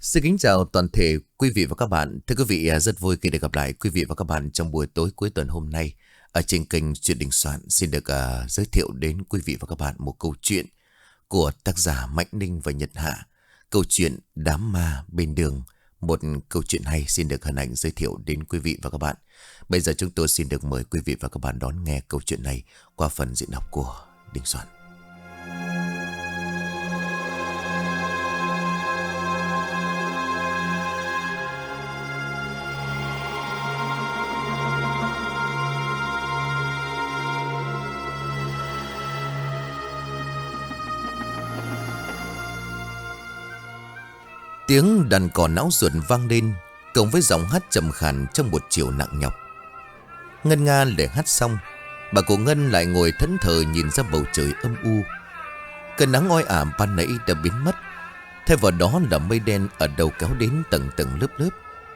Xin kính chào toàn thể quý vị và các bạn. Thưa quý vị, rất vui khi được gặp lại quý vị và các bạn trong buổi tối cuối tuần hôm nay. Ở trên kênh Chuyện Đình Soạn xin được giới thiệu đến quý vị và các bạn một câu chuyện của tác giả Mạnh Ninh và Nhật Hạ. Câu chuyện Đám Ma Bên Đường. Một câu chuyện hay xin được hân hạnh giới thiệu đến quý vị và các bạn. Bây giờ chúng tôi xin được mời quý vị và các bạn đón nghe câu chuyện này qua phần diễn đọc của Đình Soạn. Tiếng đàn cò não ruột vang lên, cộng với giọng hát trầm khàn trong một chiều nặng nhọc. Ngân nga để hát xong, bà cụ Ngân lại ngồi thẫn thờ nhìn ra bầu trời âm u. Cơn nắng oi ả ban nãy đã biến mất, thay vào đó là mây đen ở đầu kéo đến tầng tầng lớp lớp.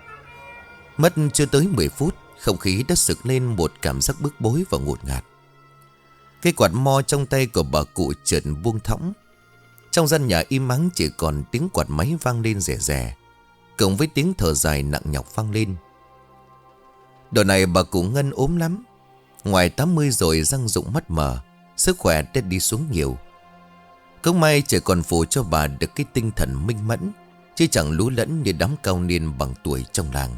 Mất chưa tới 10 phút, không khí đã sực lên một cảm giác bức bối và ngột ngạt. Cái quạt mo trong tay của bà cụ chợt buông thõng. Trong gian nhà im ắng chỉ còn tiếng quạt máy vang lên rè rè, cộng với tiếng thở dài nặng nhọc vang lên. Độ này bà cụ Ngân ốm lắm. Ngoài 80 rồi răng rụng mắt mờ, sức khỏe đã đi xuống nhiều. Cũng may chỉ còn phụ cho bà được cái tinh thần minh mẫn, chứ chẳng lú lẫn như đám cao niên bằng tuổi trong làng.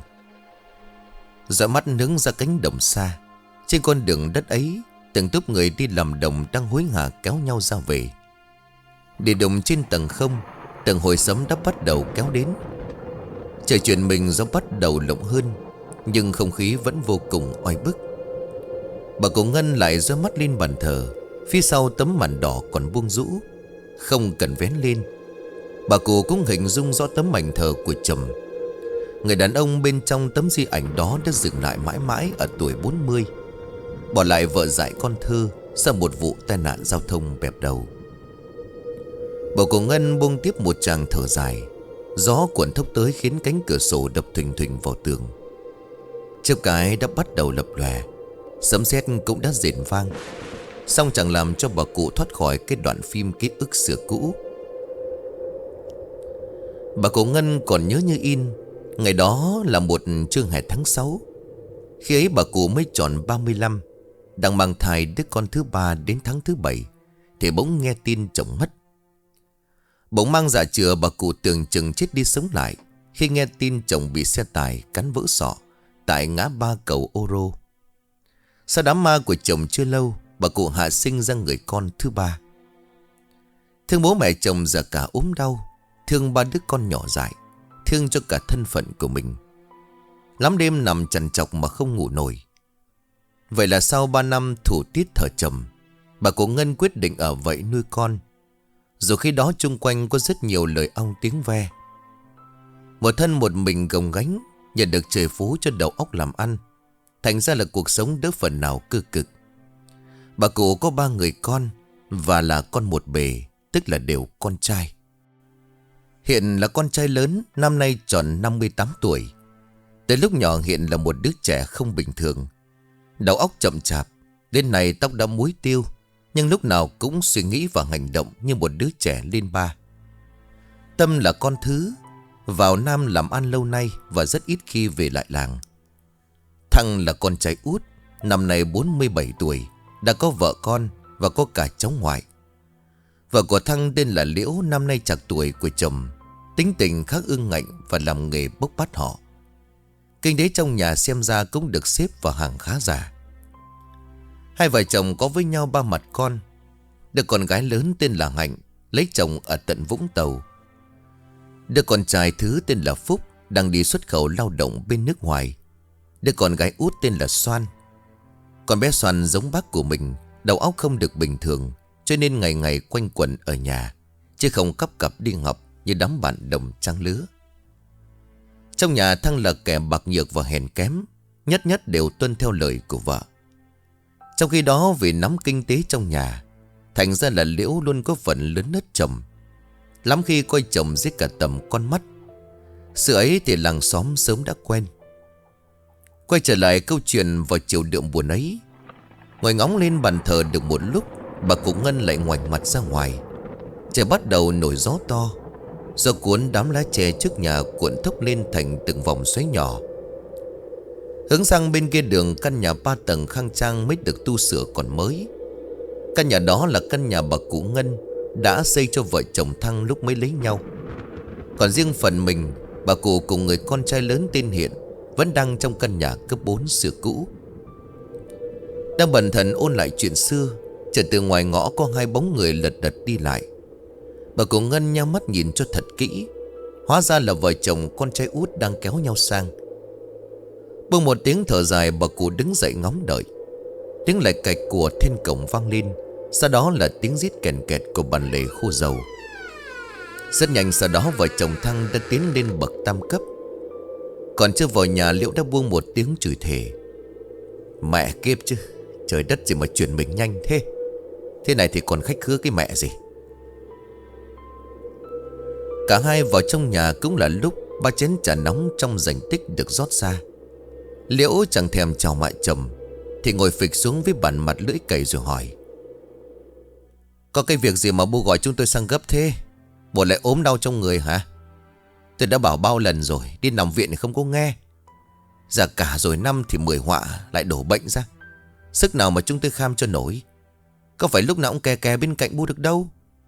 Dõi mắt hướng ra cánh đồng xa, trên con đường đất ấy, từng tốp người đi làm đồng đang hối hả kéo nhau ra về. Địa đồng trên tầng không, tầng hồi sấm đã bắt đầu kéo đến. Trời chuyển mình gió bắt đầu lộng hơn, nhưng không khí vẫn vô cùng oi bức. Bà cụ Ngân lại giơ mắt lên bàn thờ. Phía sau tấm màn đỏ còn buông rũ, không cần vén lên. Bà cụ cũng hình dung rõ tấm mảnh thờ của chồng. Người đàn ông bên trong tấm di ảnh đó đã dừng lại mãi mãi ở tuổi 40, bỏ lại vợ dại con thơ sau một vụ tai nạn giao thông bẹp đầu. Bà cụ Ngân buông tiếp một tràng thở dài. Gió cuộn thốc tới khiến cánh cửa sổ đập thình thình vào tường. Chớp cái đã bắt đầu lập lòe, sấm sét cũng đã rền vang, song chẳng làm cho bà cụ thoát khỏi cái đoạn phim ký ức xưa cũ. Bà cụ Ngân còn nhớ như in. Ngày đó là một trưa hè tháng 6. Khi ấy bà cụ mới tròn 35, đang mang thai đứa con thứ 3 đến tháng thứ 7, thì bỗng nghe tin chồng mất. Bỗng mang dạ chửa, bà cụ tưởng chừng chết đi sống lại khi nghe tin chồng bị xe tải cắn vỡ sọ tại ngã ba cầu Ô Rô. Sau đám ma của chồng chưa lâu, bà cụ hạ sinh ra người con thứ 3. Thương bố mẹ chồng giờ cả ốm đau, thương 3 đứa con nhỏ dại, thương cho cả thân phận của mình. Lắm đêm nằm trằn trọc mà không ngủ nổi. Vậy là sau 3 năm thủ tiết thở trầm, bà cụ Ngân quyết định ở vậy nuôi con. Dù khi đó chung quanh có rất nhiều lời ong tiếng ve. Một thân một mình gồng gánh, nhận được trời phú cho đầu óc làm ăn, thành ra là cuộc sống đỡ phần nào cơ cực. Bà cụ có 3 người con, và là con một bề, tức là đều con trai. Hiện là con trai lớn, năm nay tròn 58 tuổi. Tới lúc nhỏ Hiện là một đứa trẻ không bình thường. Đầu óc chậm chạp, đến này tóc đã muối tiêu, nhưng lúc nào cũng suy nghĩ và hành động như một đứa trẻ lên 3. Tâm là con thứ, vào Nam làm ăn lâu nay và rất ít khi về lại làng. Thăng là con trai út, năm nay 47 tuổi, đã có vợ con và có cả cháu ngoại. Vợ của Thăng tên là Liễu, năm nay chạc tuổi của chồng, tính tình khá ương ngạnh và làm nghề bốc bắt họ. Kinh tế trong nhà xem ra cũng được xếp vào hàng khá giả. Hai vợ chồng có với nhau 3 mặt con. Đứa con gái lớn tên là Hạnh, lấy chồng ở tận Vũng Tàu. Đứa con trai thứ tên là Phúc, đang đi xuất khẩu lao động bên nước ngoài. Đứa con gái út tên là Xoan. Con bé Xoan giống bác của mình, đầu óc không được bình thường, cho nên ngày ngày quanh quẩn ở nhà, chứ không cắp cặp đi học như đám bạn đồng trang lứa. Trong nhà Thăng là kẻ bạc nhược và hèn kém, nhất nhất đều tuân theo lời của vợ. Trong khi đó vì nắm kinh tế trong nhà, thành ra là Liễu luôn có phần lớn nết chồng. Lắm khi coi chồng dưới cả tầm con mắt. Sự ấy thì làng xóm sớm đã quen. Quay trở lại câu chuyện vào chiều đượm buồn ấy, ngồi ngóng lên bàn thờ được một lúc, bà cụ Ngân lại ngoảnh mặt ra ngoài. Trời bắt đầu nổi gió to. Gió cuốn đám lá chè trước nhà cuộn thốc lên thành từng vòng xoáy nhỏ. Hướng sang bên kia đường, căn nhà 3 tầng khang trang mới được tu sửa còn mới. Căn nhà đó là căn nhà bà cụ Ngân đã xây cho vợ chồng Thăng lúc mới lấy nhau. Còn riêng phần mình, bà cụ cùng người con trai lớn tên Hiện vẫn đang trong căn nhà cấp 4 xưa cũ. Đang bần thần ôn lại chuyện xưa, chợt từ ngoài ngõ có hai bóng người lật đật đi lại. Bà cụ Ngân nhắm mắt nhìn cho thật kỹ, hóa ra là vợ chồng con trai út đang kéo nhau sang. Buông một tiếng thở dài, bà cụ đứng dậy ngóng đợi. Tiếng lạch cạch của then cổng vang lên, sau đó là tiếng rít kèn kẹt của bàn lề khô dầu. Rất nhanh sau đó vợ chồng Thăng đã tiến lên bậc tam cấp. Còn chưa vào nhà, Liễu đã buông một tiếng chửi thề. Mẹ kiếp chứ, trời đất gì mà chuyển mình nhanh thế. Thế này thì còn khách khứa cái mẹ gì. Cả hai vào trong nhà cũng là lúc ba chén trà nóng trong rành tích được rót ra. Liễu chẳng thèm chào mẹ chồng thì ngồi phịch xuống với bàn mặt lưỡi cày rồi hỏi: Có cái việc gì mà bố gọi chúng tôi sang gấp thế? Bố lại ốm đau trong người hả? Tôi đã bảo bao lần rồi, đi nằm viện thì không có nghe. Già cả rồi năm thì 10 họa lại đổ bệnh ra. Sức nào mà chúng tôi kham cho nổi. Có phải lúc nào cũng kè kè bên cạnh bố được đâu.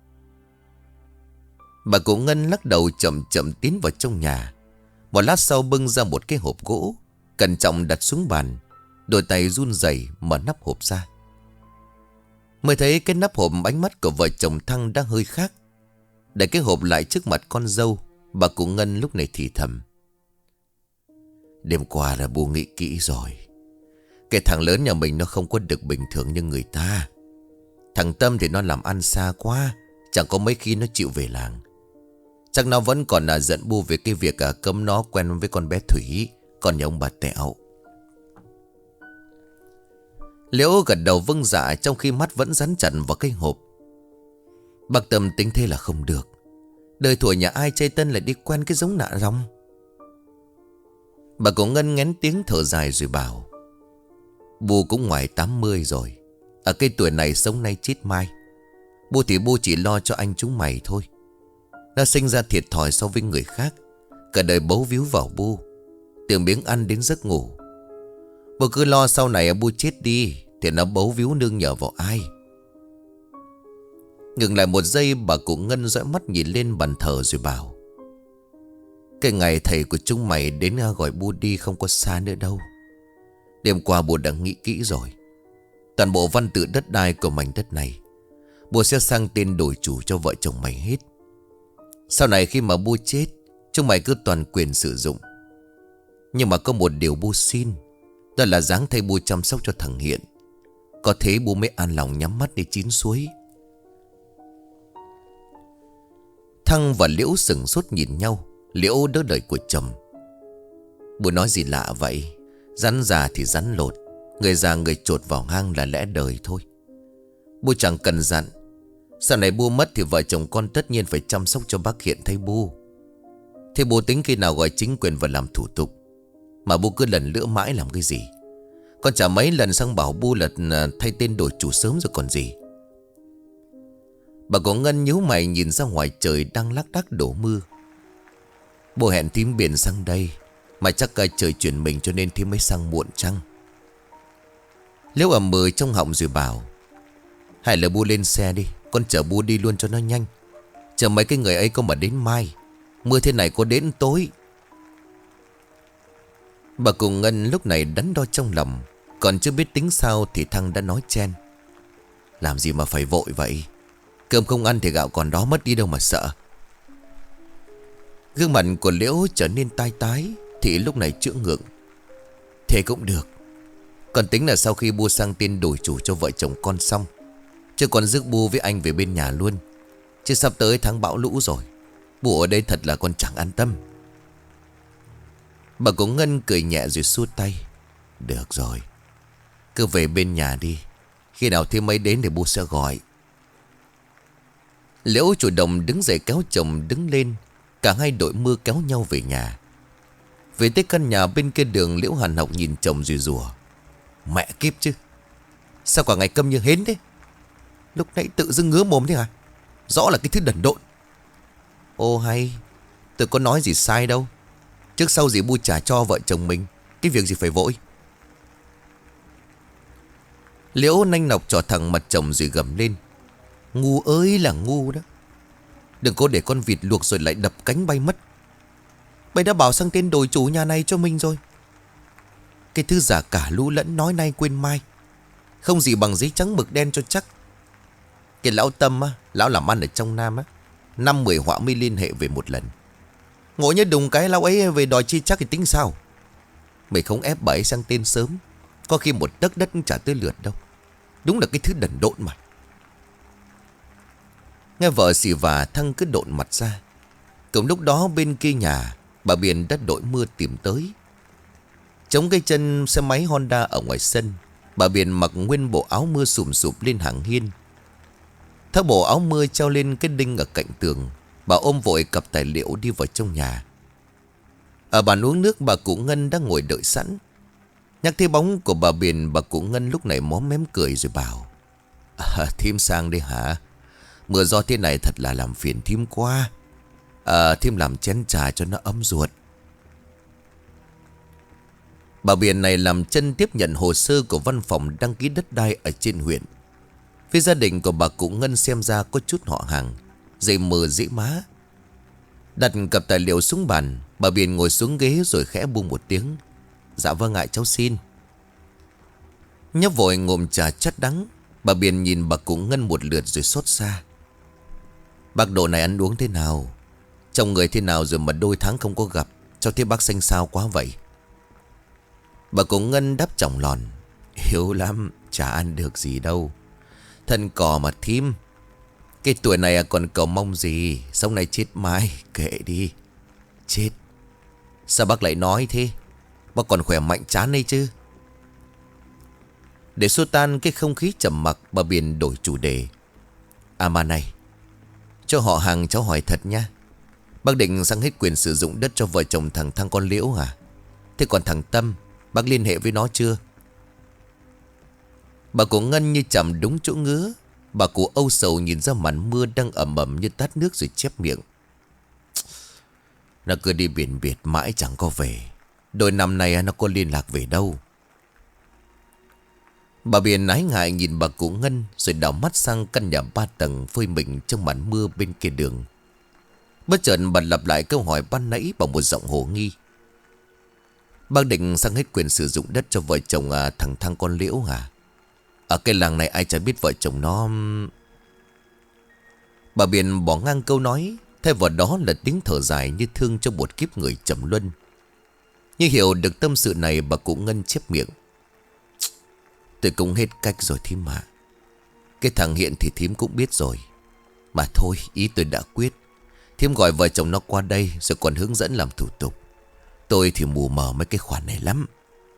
Bà cụ Ngân lắc đầu chậm chậm tiến vào trong nhà. Một lát sau bưng ra một cái hộp gỗ, cẩn trọng đặt xuống bàn, đôi tay run rẩy mở nắp hộp ra. Mới thấy cái nắp hộp, ánh mắt của vợ chồng Thăng đang hơi khác. Để cái hộp lại trước mặt con dâu, bà cụ Ngân lúc này thì thầm: Đêm qua là bố nghĩ kỹ rồi. Cái thằng lớn nhà mình nó không có được bình thường như người ta. Thằng Tâm thì nó làm ăn xa quá, chẳng có mấy khi nó chịu về làng. Chắc nó vẫn còn giận bu về cái việc cấm nó quen với con bé Thủy, con nhà ông bà Tẹo. Liễu gật đầu vâng dạ, trong khi mắt vẫn dán chặt vào cái hộp. Bác Tâm tính thế là không được. Đời thuở nhà ai chơi tân lại đi quen cái giống nạ rong. Bà cụ Ngân ngén tiếng thở dài rồi bảo: Bu cũng ngoài 80 rồi. Ở cái tuổi này sống nay chết mai. Bu thì bu chỉ lo cho anh chúng mày thôi. Nó sinh ra thiệt thòi so với người khác, cả đời bấu víu vào bu, từ miếng ăn đến giấc ngủ. Bu cứ lo sau này bu chết đi thì nó bấu víu nương nhờ vào ai. Ngừng lại một giây, bà cụ Ngân dõi mắt nhìn lên bàn thờ rồi bảo: Cái ngày thầy của chúng mày đến gọi bu đi không có xa nữa đâu. Đêm qua bu đã nghĩ kỹ rồi. Toàn bộ văn tự đất đai của mảnh đất này bu sẽ sang tên đổi chủ cho vợ chồng mày hết. Sau này khi mà bu chết, chúng mày cứ toàn quyền sử dụng. Nhưng mà có một điều bu xin, đó là giáng thầy bu chăm sóc cho thằng Hiện. Có thế bu mới an lòng nhắm mắt để chín suối. Thăng và Liễu sừng sốt nhìn nhau. Liễu đỡ lời của chồng: Bu nói gì lạ vậy? Rắn già thì rắn lột, người già người chột vào hang là lẽ đời thôi. Bu chẳng cần dặn. Sau này bu mất thì vợ chồng con tất nhiên phải chăm sóc cho bác Hiện thay bu. Thế bu tính khi nào gọi chính quyền vào làm thủ tục, mà bu cứ lần lữa mãi làm cái gì? Con chả mấy lần sang bảo bu là thay tên đổi chủ sớm rồi còn gì. Bà cụ Ngân nhíu mày nhìn ra ngoài trời đang lác đác đổ mưa. Bu hẹn thím Biển sang đây, mà chắc trời chuyển mình cho nên thím mới sang muộn chăng? Liễu ầm mừ trong họng rồi bảo: Hay là bu lên xe đi, con chở bu đi luôn cho nó nhanh. Chờ mấy cái người ấy có mà đến mai. Mưa thế này có đến tối. Bà cụ Ngân lúc này đắn đo trong lòng, còn chưa biết tính sao thì Thăng đã nói chen: Làm gì mà phải vội vậy? Cơm không ăn thì gạo còn đó, mất đi đâu mà sợ. Gương mặt của Liễu trở nên tai tái, thì lúc này chữa ngượng: Thế cũng được. Còn tính là sau khi bu sang tên đổi chủ cho vợ chồng con xong, chứ còn rước bu với anh về bên nhà luôn. Chứ sắp tới tháng bão lũ rồi, bu ở đây thật là con chẳng an tâm. Bà cụ Ngân cười nhẹ rồi xua tay: Được rồi, cứ về bên nhà đi. Khi nào thêm mấy đến thì bu sẽ gọi. Liễu chủ động đứng dậy kéo chồng đứng lên. Cả hai đội mưa kéo nhau về nhà. Về tới căn nhà bên kia đường, Liễu hằn học nhìn chồng rồi rủa: Mẹ kiếp chứ, sao cả ngày câm như hến thế? Lúc nãy tự dưng ngứa mồm thế hả? Rõ là cái thứ đần độn. Ô hay, Tôi có nói gì sai đâu. Trước sau gì bu trả cho vợ chồng mình. Cái việc gì phải vội. Liễu nanh nọc trỏ thẳng mặt chồng rồi gầm lên. Ngu ơi là ngu đó. Đừng có để con vịt luộc rồi lại đập cánh bay mất. Mày đã bảo sang tên đổi chủ nhà này cho mình rồi. Cái thứ giả cả lũ lẫn nói nay quên mai. Không gì bằng giấy trắng mực đen cho chắc. Cái lão Tâm á, lão làm ăn ở trong Nam á, 5-10 họa mới liên hệ về một lần. Ngộ nhớ đùng cái lão ấy về đòi chi chắc thì tính sao. Mày không ép bà ấy sang tên sớm, có khi một tấc đất cũng chả tới lượt đâu. Đúng là cái thứ đần độn mà. Nghe vợ xì và Thăng cứ độn mặt ra. Cùng lúc đó bên kia nhà, bà Biển đã đội mưa tìm tới. Chống cái chân xe máy Honda ở ngoài sân, bà Biển mặc nguyên bộ áo mưa sùm sụp lên hàng hiên. Tháo bộ áo mưa treo lên cái đinh ở cạnh tường, bà ôm vội cặp tài liệu đi vào trong nhà. Ở bàn uống nước, bà cụ Ngân đang ngồi đợi sẵn. Nhắc thấy bóng của bà Biển, bà cụ Ngân lúc này móm mém cười rồi bảo: Thím sang đi hả? Mưa gió thế này thật là làm phiền thím quá. Thím làm chén trà cho nó ấm ruột. Bà Biển này làm chân tiếp nhận hồ sơ của văn phòng đăng ký đất đai ở trên huyện. Phía gia đình của bà cụ Ngân xem ra có chút họ hàng, dày mờ dĩ má. Đặt cặp tài liệu xuống bàn, bà Biển ngồi xuống ghế rồi khẽ buông một tiếng: Dạ vâng ạ, cháu xin. Nhấp vội ngụm trà chát đắng, bà Biển nhìn bà cụ Ngân một lượt rồi xót xa. Bác độ này ăn uống thế nào? Trong người thế nào rồi mà đôi tháng không có gặp? Cháu thấy bác xanh xao quá vậy. Bà cụ Ngân đáp trọng lòn: Yếu lắm, chả ăn được gì đâu. Thân cò mà thím. Cái tuổi này còn cầu mong gì? Sống này chết mai, kệ đi. Chết? Sao bác lại nói thế? Bác còn khỏe mạnh chán đây chứ. Để xua tan cái không khí trầm mặc, bà Biển đổi chủ đề: mà này, cho họ hàng cháu hỏi thật nha. Bác định sang hết quyền sử dụng đất cho vợ chồng thằng Thăng con Liễu hả? Thế còn thằng Tâm, bác liên hệ với nó chưa? Bà cụ Ngân như chầm đúng chỗ ngứa. Bà cụ âu sầu nhìn ra màn mưa đang ẩm ẩm như tát nước rồi chép miệng: Nó cứ đi biển biệt mãi chẳng có về. Đôi năm nay nó có liên lạc về đâu. Bà Biển ái ngại nhìn bà cụ Ngân rồi đảo mắt sang căn nhà 3 tầng phơi mình trong màn mưa bên kia đường. Bất chợt bà lặp lại câu hỏi ban nãy bằng một giọng hồ nghi: Bác định sang hết quyền sử dụng đất cho vợ chồng thằng Thăng con Liễu hả? Ở cái làng này ai chả biết vợ chồng nó. Bà Biển bỏ ngang câu nói, thay vào đó là tiếng thở dài như thương cho một kiếp người trầm luân. Như hiểu được tâm sự này, bà cụ Ngân chép miệng: Tôi cũng hết cách rồi thím mà. Cái thằng Hiện thì thím cũng biết rồi. Mà thôi, ý tôi đã quyết. Thím gọi vợ chồng nó qua đây rồi còn hướng dẫn làm thủ tục. Tôi thì mù mờ mấy cái khoản này lắm.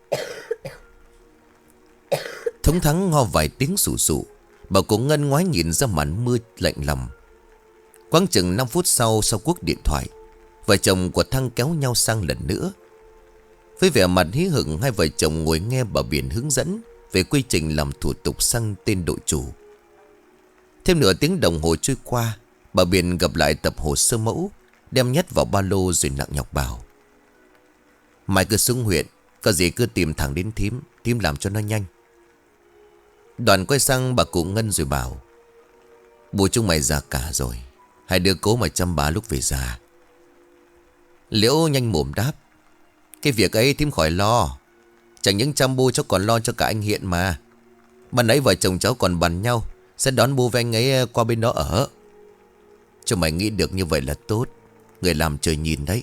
Thống Thắng ho vài tiếng sụ sụ. Bà cụ Ngân ngoái nhìn ra màn mưa lạnh lòng. Khoảng chừng 5 phút sau cuộc điện thoại, vợ chồng của Thăng kéo nhau sang lần nữa. Với vẻ mặt hí hửng, hai vợ chồng ngồi nghe bà Biển hướng dẫn về quy trình làm thủ tục sang tên đội chủ. Thêm nửa tiếng đồng hồ trôi qua, bà Biển gặp lại tập hồ sơ mẫu, đem nhét vào ba lô rồi nặng nhọc bảo: Mai cứ xuống huyện, có gì cứ tìm thẳng đến thím, thím làm cho nó nhanh. Đoàn quay sang bà cụ Ngân rồi bảo: Bố chúng mày già cả rồi, hai đứa cố mà chăm bá lúc về già. Liễu nhanh mồm đáp: Cái việc ấy thím khỏi lo. Chẳng những chăm bu cháu còn lo cho cả anh Hiện mà. Ban nãy vợ chồng cháu còn bàn nhau sẽ đón bu với anh ấy qua bên đó ở. Cho mày nghĩ được như vậy là tốt. Người làm trời nhìn đấy.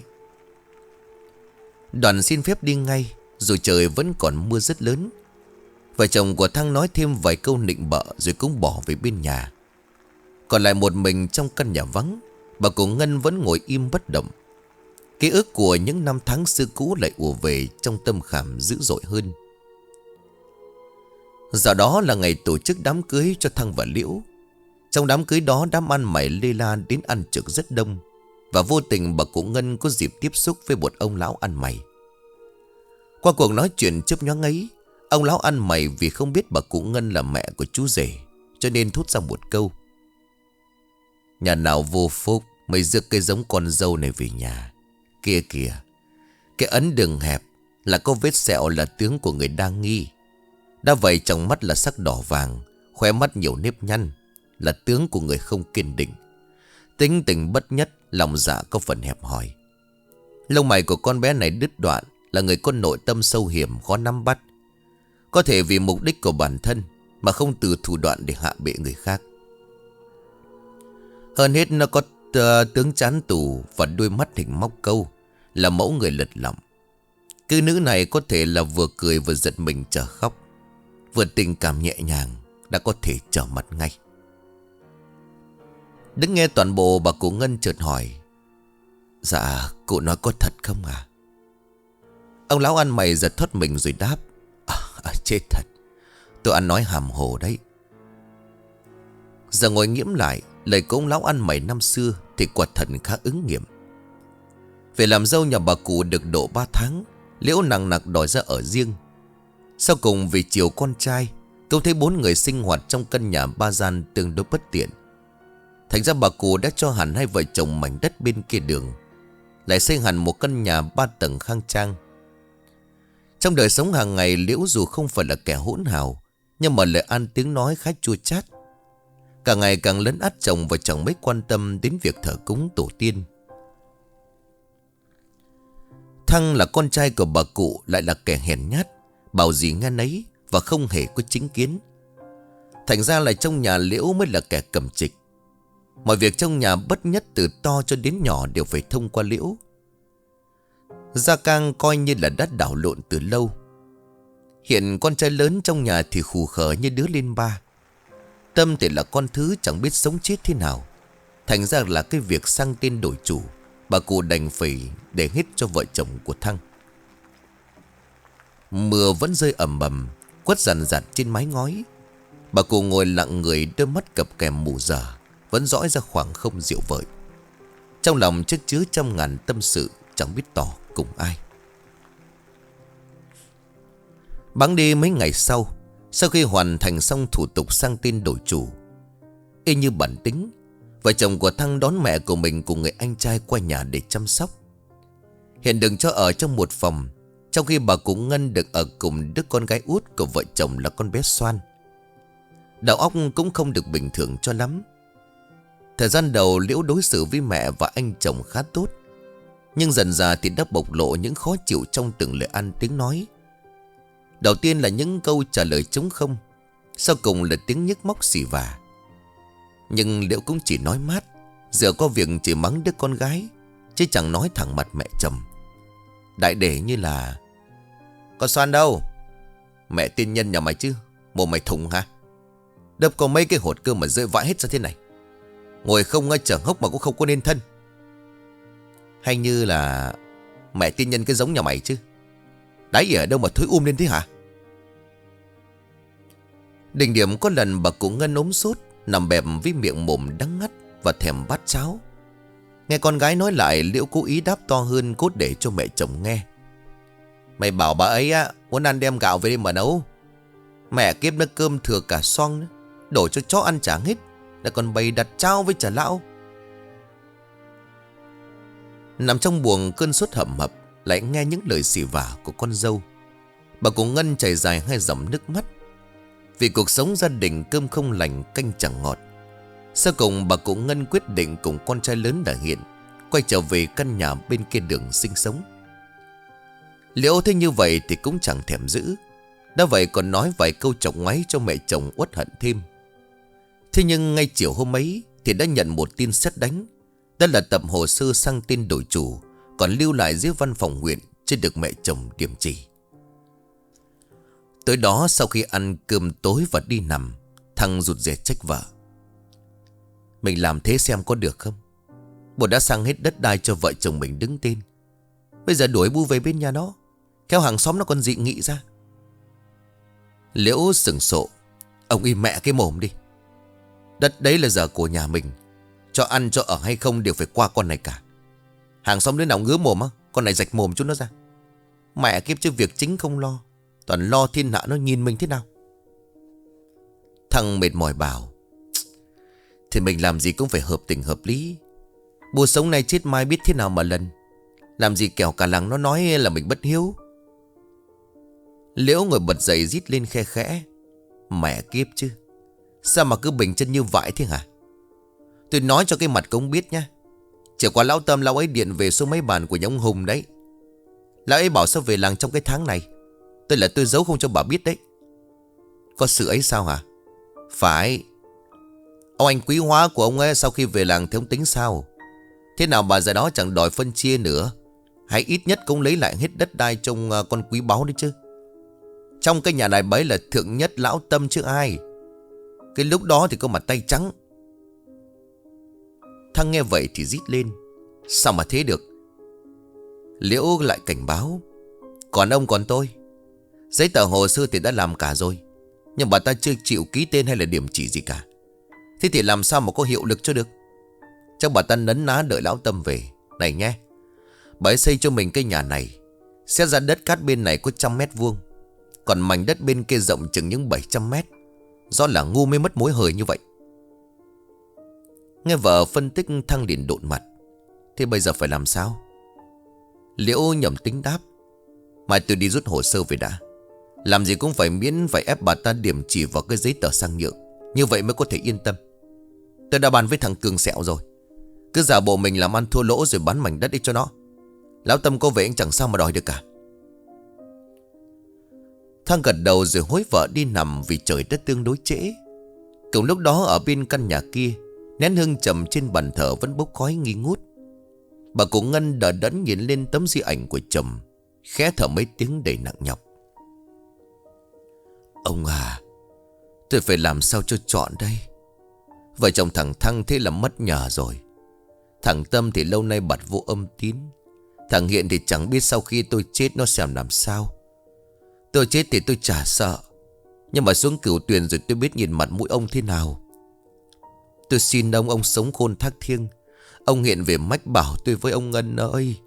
Đoàn xin phép đi ngay, dù trời vẫn còn mưa rất lớn. Vợ chồng của Thăng nói thêm vài câu nịnh bợ rồi cũng bỏ về bên nhà. Còn lại một mình trong căn nhà vắng, bà cụ Ngân vẫn ngồi im bất động. Ký ức của những năm tháng xưa cũ lại ùa về trong tâm khảm dữ dội hơn. Giờ đó là ngày tổ chức đám cưới cho Thăng và Liễu. Trong đám cưới đó, đám ăn mày lê la đến ăn trực rất đông. Và vô tình bà cụ Ngân có dịp tiếp xúc với một ông lão ăn mày. Qua cuộc nói chuyện chớp nhoáng ấy, ông lão ăn mày vì không biết bà cụ Ngân là mẹ của chú rể, cho nên thốt ra một câu: Nhà nào vô phúc Mới rước cái giống con dâu này về nhà. Kia kìa, cái ấn đường hẹp là có vết sẹo là tướng của người đang nghi. Đã vậy trong mắt là sắc đỏ vàng, khóe mắt nhiều nếp nhăn, là tướng của người không kiên định. Tính tình bất nhất, lòng dạ có phần hẹp hòi. Lông mày của con bé này đứt đoạn, là người có nội tâm sâu hiểm khó nắm bắt. Có thể vì mục đích của bản thân mà không từ thủ đoạn để hạ bệ người khác. Hơn hết nó có tướng trán tù và đôi mắt hình móc câu, là mẫu người lật lọng. Cứ nữ này có thể là vừa cười vừa giật mình chờ khóc, vừa tình cảm nhẹ nhàng, đã có thể trở mặt ngay. Đứng nghe toàn bộ, bà cụ Ngân chợt hỏi: Dạ cụ nói có thật không à? Ông lão ăn mày giật thoát mình rồi đáp: Chết thật, tôi ăn nói hàm hồ đấy. Giờ ngồi nghiễm lại, lời của ông lão ăn mày năm xưa thì quả thật khá ứng nghiệm. Về làm dâu nhà bà cụ được độ 3 tháng, Liễu nặng nặc đòi ra ở riêng. Sau cùng vì chiều con trai, cậu thấy 4 người sinh hoạt trong căn nhà 3 gian tương đối bất tiện. Thành ra bà cụ đã cho hẳn hai vợ chồng mảnh đất bên kia đường, lại xây hẳn một căn nhà 3 tầng khang trang. Trong đời sống hàng ngày, Liễu dù không phải là kẻ hỗn hào, nhưng mà lời ăn tiếng nói khá chua chát. Càng ngày càng lấn át chồng và chẳng mấy quan tâm đến việc thờ cúng tổ tiên. Thăng là con trai của bà cụ, lại là kẻ hèn nhát, bảo gì nghe nấy và không hề có chính kiến. Thành ra là trong nhà Liễu mới là kẻ cầm trịch. Mọi việc trong nhà bất nhất từ to cho đến nhỏ đều phải thông qua Liễu. Gia Cang coi như là đã đảo lộn từ lâu. Hiện con trai lớn trong nhà thì khù khờ như đứa lên ba. Tâm thì là con thứ chẳng biết sống chết thế nào. Thành ra là cái việc sang tên đổi chủ, bà cụ đành phải để hết cho vợ chồng của Thăng. Mưa vẫn rơi ầm ầm, quất rằn rặt trên mái ngói. Bà cụ ngồi lặng người, đôi mắt cặp kèm mù dở, vẫn dõi ra khoảng không dịu vợi. Trong lòng chất chứa trăm ngàn tâm sự, chẳng biết tỏ cùng ai. Bẵng đi mấy ngày sau khi hoàn thành xong thủ tục sang tên đổi chủ, y như bản tính, vợ chồng của Thăng đón mẹ của mình cùng người anh trai qua nhà để chăm sóc. Hiện đừng cho ở trong một phòng, trong khi bà cụ Ngân được ở cùng đứa con gái út của vợ chồng là con bé Xoan. Đầu óc cũng không được bình thường cho lắm. Thời gian đầu Liễu đối xử với mẹ và anh chồng khá tốt, nhưng dần dà thì đã bộc lộ những khó chịu trong từng lời ăn tiếng nói. Đầu tiên là những câu trả lời trống không, sau cùng là tiếng nhức móc xì vả. Nhưng Liễu cũng chỉ nói mát, giờ có việc chỉ mắng đứa con gái, chứ chẳng nói thẳng mặt mẹ chồng. Đại để như là: Con Xoan đâu? Mẹ tiên nhân nhà mày chứ, mồm mày thùng hả? Đập có mấy cái hột cơ mà rơi vãi hết ra thế này. Ngồi không ngay chở hốc mà cũng không có nên thân. Hay như là: Mẹ tiên nhân cái giống nhà mày chứ, đáy ở đâu mà thối lên thế hả? Đỉnh điểm có lần bà cụ Ngân ốm sốt, nằm bẹp với miệng mồm đắng ngắt và thèm bát cháo. Nghe con gái nói lại, Liễu cố ý đáp to hơn, cốt để cho mẹ chồng nghe: Mày bảo bà ấy á, muốn ăn đem gạo về đây mà nấu. Mẹ kiếp nó cơm thừa cả xoong nữa, đổ cho chó ăn chả hết, lại còn bày đặt cháo với chả lão. Nằm trong buồng cơn sốt hầm hập, lại nghe những lời xỉ vả của con dâu, bà cụ Ngân chảy dài hai dòng nước mắt. Vì cuộc sống gia đình cơm không lành canh chẳng ngọt, sau cùng bà cụ Ngân quyết định cùng con trai lớn là Hiện quay trở về căn nhà bên kia đường sinh sống. Liễu thấy như vậy thì cũng chẳng thèm giữ, đã vậy còn nói vài câu chọc ngoáy cho mẹ chồng uất hận thêm. Thế nhưng ngay chiều hôm ấy thì đã nhận một tin sét đánh. Đó là tập hồ sơ sang tên đổi chủ còn lưu lại dưới văn phòng huyện, chưa được mẹ chồng điểm chỉ. Tới đó sau khi ăn cơm tối và đi nằm, Thăng rụt rè trách vợ: Mình làm thế xem có được không? Bố đã sang hết đất đai cho vợ chồng mình đứng tên, bây giờ đuổi bu về bên nhà nó, khéo hàng xóm nó còn dị nghị ra. Liễu sừng sộ: Ông im mẹ cái mồm đi. Đất đấy là giờ của nhà mình, cho ăn cho ở hay không đều phải qua con này cả. Hàng xóm đứa nào ngứa mồm á, con này rạch mồm chúng nó ra. Mẹ kiếp chứ việc chính không lo, toàn lo thiên hạ nó nhìn mình thế nào. Thằng mệt mỏi bảo: Thì mình làm gì cũng phải hợp tình hợp lý. Bố sống nay chết mai biết thế nào mà lần. Làm gì kẻo cả làng nó nói là mình bất hiếu. Liễu ngồi bật dậy rít lên khe khẽ. Mẹ kiếp chứ, sao mà cứ bình chân như vậy thế hả? Tôi nói cho cái mặt công biết nhá. Chỉ qua lão Tâm lão ấy điện về số mấy bàn của nhà ông Hùng đấy. Lão ấy bảo sao về làng trong cái tháng này. Tôi giấu không cho bà biết đấy. Có sự ấy sao hả? Phải. Ông anh quý hóa của ông ấy sau khi về làng thì ông tính sao? Thế nào bà già đó chẳng đòi phân chia nữa? Hay ít nhất cũng lấy lại hết đất đai trong con quý báu đấy chứ. Trong cái nhà này bấy là thượng nhất lão Tâm chứ ai. Cái lúc đó thì có mặt tay trắng. Thằng nghe vậy thì rít lên. Sao mà thế được? Liễu lại cảnh báo. Còn ông còn tôi, giấy tờ hồ sơ thì đã làm cả rồi, nhưng bà ta chưa chịu ký tên hay là điểm chỉ gì cả. Thế thì làm sao mà có hiệu lực cho được? Chắc bà ta nấn ná đợi lão Tâm về. Này nhé, bà ấy xây cho mình cái nhà này, xét ra đất cát bên này có 100 m², còn mảnh đất bên kia rộng chừng những 700 m. Do là ngu mới mất mối hời như vậy. Nghe vợ phân tích Thăng liền độn mặt. Thế bây giờ phải làm sao? Liễu nhẩm tính đáp. Mai tôi đi rút hồ sơ về đã. Làm gì cũng phải miễn phải ép bà ta điểm chỉ vào cái giấy tờ sang nhượng, như vậy mới có thể yên tâm. Tôi đã bàn với thằng Cường Sẹo rồi. Cứ giả bộ mình làm ăn thua lỗ rồi bán mảnh đất đi cho nó. Lão Tâm có về anh chẳng sao mà đòi được cả. Thăng gật đầu rồi hối vợ đi nằm vì trời đất tương đối trễ. Cùng lúc đó ở bên căn nhà kia, nén hương trầm trên bàn thờ vẫn bốc khói nghi ngút. Bà cụ Ngân đờ đẫn nhìn lên tấm di ảnh của chồng, khẽ thở mấy tiếng đầy nặng nhọc. Ông à, tôi phải làm sao cho chọn đây? Vợ chồng thằng Thăng thế là mất nhà rồi. Thằng Tâm thì lâu nay bặt vô âm tín. Thằng Hiện thì chẳng biết sau khi tôi chết nó sẽ làm sao. Tôi chết thì tôi chả sợ, nhưng mà xuống Cửu Tuyền rồi tôi biết nhìn mặt mũi ông thế nào. Tôi xin ông sống khôn thác thiêng. Ông Hiện về mách bảo tôi với ông Ngân ơi.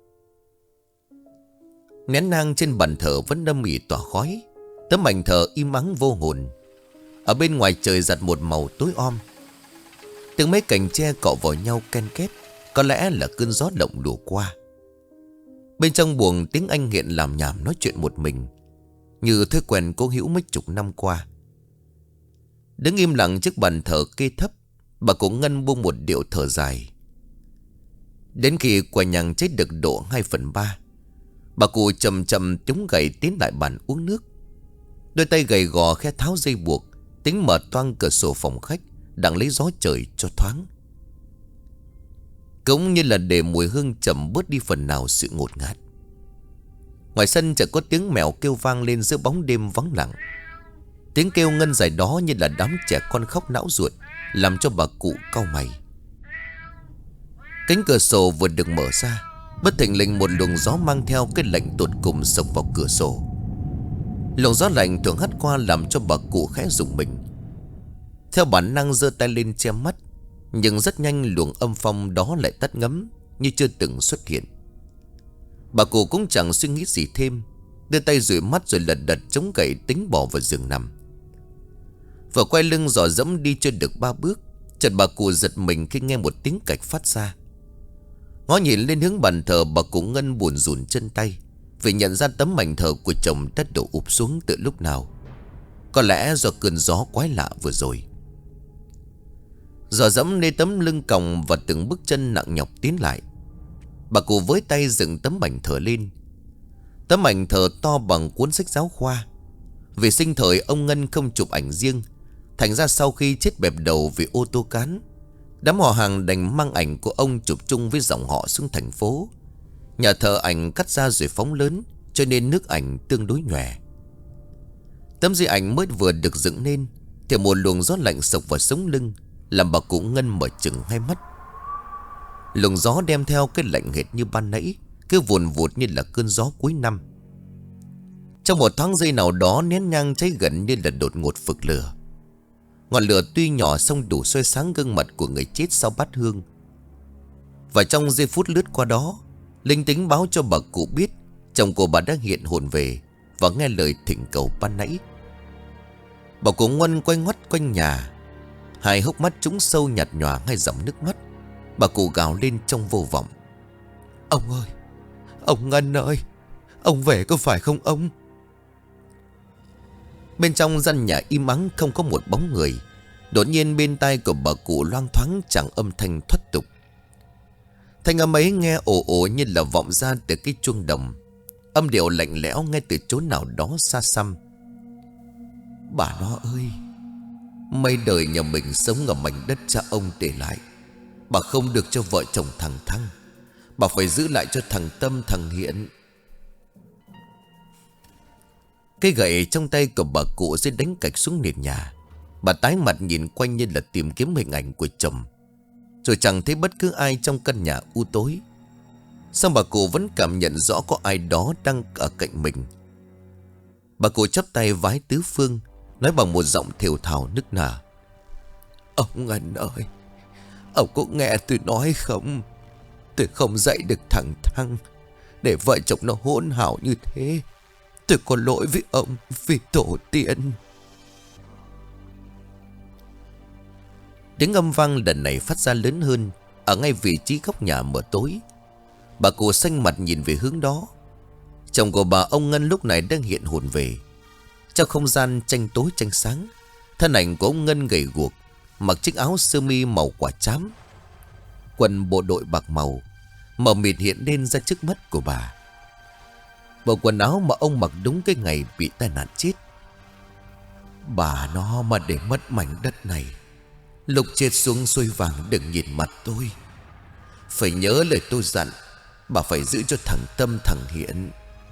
Nén nhang trên bàn thờ vẫn đâm mỉ tỏa khói. Tấm ảnh thờ im ắng vô hồn. Ở bên ngoài trời giặt một màu tối om. Từng mấy cành tre cọ vào nhau ken két. Có lẽ là cơn gió động lùa qua. Bên trong buồng tiếng anh Hiện làm nhảm nói chuyện một mình, như thói quen cố hữu mấy chục năm qua. Đứng im lặng trước bàn thờ kê thấp, bà cụ Ngân buông một điệu thở dài. Đến khi quả nhang chết được độ 2/3, bà cụ chậm chậm chống gậy tiến lại bàn uống nước. Đôi tay gầy gò khẽ tháo dây buộc, tính mở toang cửa sổ phòng khách, đặng lấy gió trời cho thoáng. Cũng như là để mùi hương trầm bớt đi phần nào sự ngột ngạt. Ngoài sân chợt có tiếng mèo kêu vang lên giữa bóng đêm vắng lặng. Tiếng kêu ngân dài đó như là đám trẻ con khóc não ruột, làm cho bà cụ cau mày. Cánh cửa sổ vừa được mở ra, bất thình lình một luồng gió mang theo cái lạnh tột cùng xộc vào cửa sổ. Luồng gió lạnh thường hắt qua làm cho bà cụ khẽ rùng mình. Theo bản năng giơ tay lên che mắt, nhưng rất nhanh luồng âm phong đó lại tắt ngấm, như chưa từng xuất hiện. Bà cụ cũng chẳng suy nghĩ gì thêm, đưa tay dụi mắt rồi lật đật chống gậy tính bỏ vào giường nằm. Vừa quay lưng dò dẫm đi chưa được 3 bước, chợt bà cụ giật mình khi nghe một tiếng cạch phát ra. Ngó nhìn lên hướng bàn thờ, bà cụ Ngân buồn rùn chân tay vì nhận ra tấm mảnh thờ của chồng đã đổ ụp xuống từ lúc nào. Có lẽ do cơn gió quái lạ vừa rồi. Dò dẫm lên tấm lưng còng và từng bước chân nặng nhọc tiến lại, bà cụ với tay dựng tấm mảnh thờ lên. Tấm ảnh thờ to bằng cuốn sách giáo khoa. Vì sinh thời ông Ngân không chụp ảnh riêng, thành ra sau khi chết bẹp đầu vì ô tô cán, đám họ hàng đành mang ảnh của ông chụp chung với dòng họ xuống thành phố. Nhà thờ ảnh cắt ra rồi phóng lớn, cho nên nước ảnh tương đối nhòe. Tấm di ảnh mới vừa được dựng lên thì một luồng gió lạnh sộc vào sống lưng, làm bà cụ Ngân mở chừng hai mắt. Luồng gió đem theo cái lạnh hệt như ban nãy, cứ vùn vụt như là cơn gió cuối năm. Trong một thoáng giây nào đó, nén nhang cháy gần như là đột ngột phực lửa. Ngọn lửa tuy nhỏ song đủ soi sáng gương mặt của người chết sau bát hương. Và trong giây phút lướt qua đó, linh tính báo cho bà cụ biết chồng của bà đã hiện hồn về và nghe lời thỉnh cầu ban nãy. Bà cụ Ngân quay ngoắt quanh nhà, hai hốc mắt trũng sâu nhạt nhòa hai dòng nước mắt. Bà cụ gào lên trong vô vọng. Ông ơi, ông Ngân ơi, ông về có phải không ông? Bên trong gian nhà im ắng không có một bóng người. Đột nhiên bên tai của bà cụ loang thoáng chẳng âm thanh thoát tục. Thanh âm ấy nghe ồ ồ như là vọng ra từ cái chuông đồng. Âm điệu lạnh lẽo ngay từ chỗ nào đó xa xăm. Bà nó ơi, mấy đời nhà mình sống ở mảnh đất cha ông để lại. Bà không được cho vợ chồng thằng Thăng. Bà phải giữ lại cho thằng Tâm thằng Hiện. Cây gậy trong tay của bà cụ sẽ đánh cạch xuống nền nhà. Bà tái mặt nhìn quanh như là tìm kiếm hình ảnh của chồng, rồi chẳng thấy bất cứ ai trong căn nhà u tối. Xong bà cụ vẫn cảm nhận rõ có ai đó đang ở cạnh mình. Bà cụ chắp tay vái tứ phương, nói bằng một giọng thều thào nức nở. Ông Ngân ơi, ông có nghe tôi nói không? Tôi không dạy được thằng Thăng để vợ chồng nó hỗn hào như thế. Tôi có lỗi với ông vì tổ tiên. Tiếng âm vang lần này phát ra lớn hơn, ở ngay vị trí góc nhà mờ tối. Bà cụ xanh mặt nhìn về hướng đó. Chồng của bà ông Ngân lúc này đang hiện hồn về. Trong không gian tranh tối tranh sáng, thân ảnh của ông Ngân gầy guộc, mặc chiếc áo sơ mi màu quả chám, quần bộ đội bạc màu, mờ mịt hiện lên ra trước mắt của bà. Bộ quần áo mà ông mặc đúng cái ngày bị tai nạn chết. Bà nó mà để mất mảnh đất này, lúc chết xuống xuôi vàng đừng nhìn mặt tôi. Phải nhớ lời tôi dặn, bà phải giữ cho thằng Tâm thằng Hiện.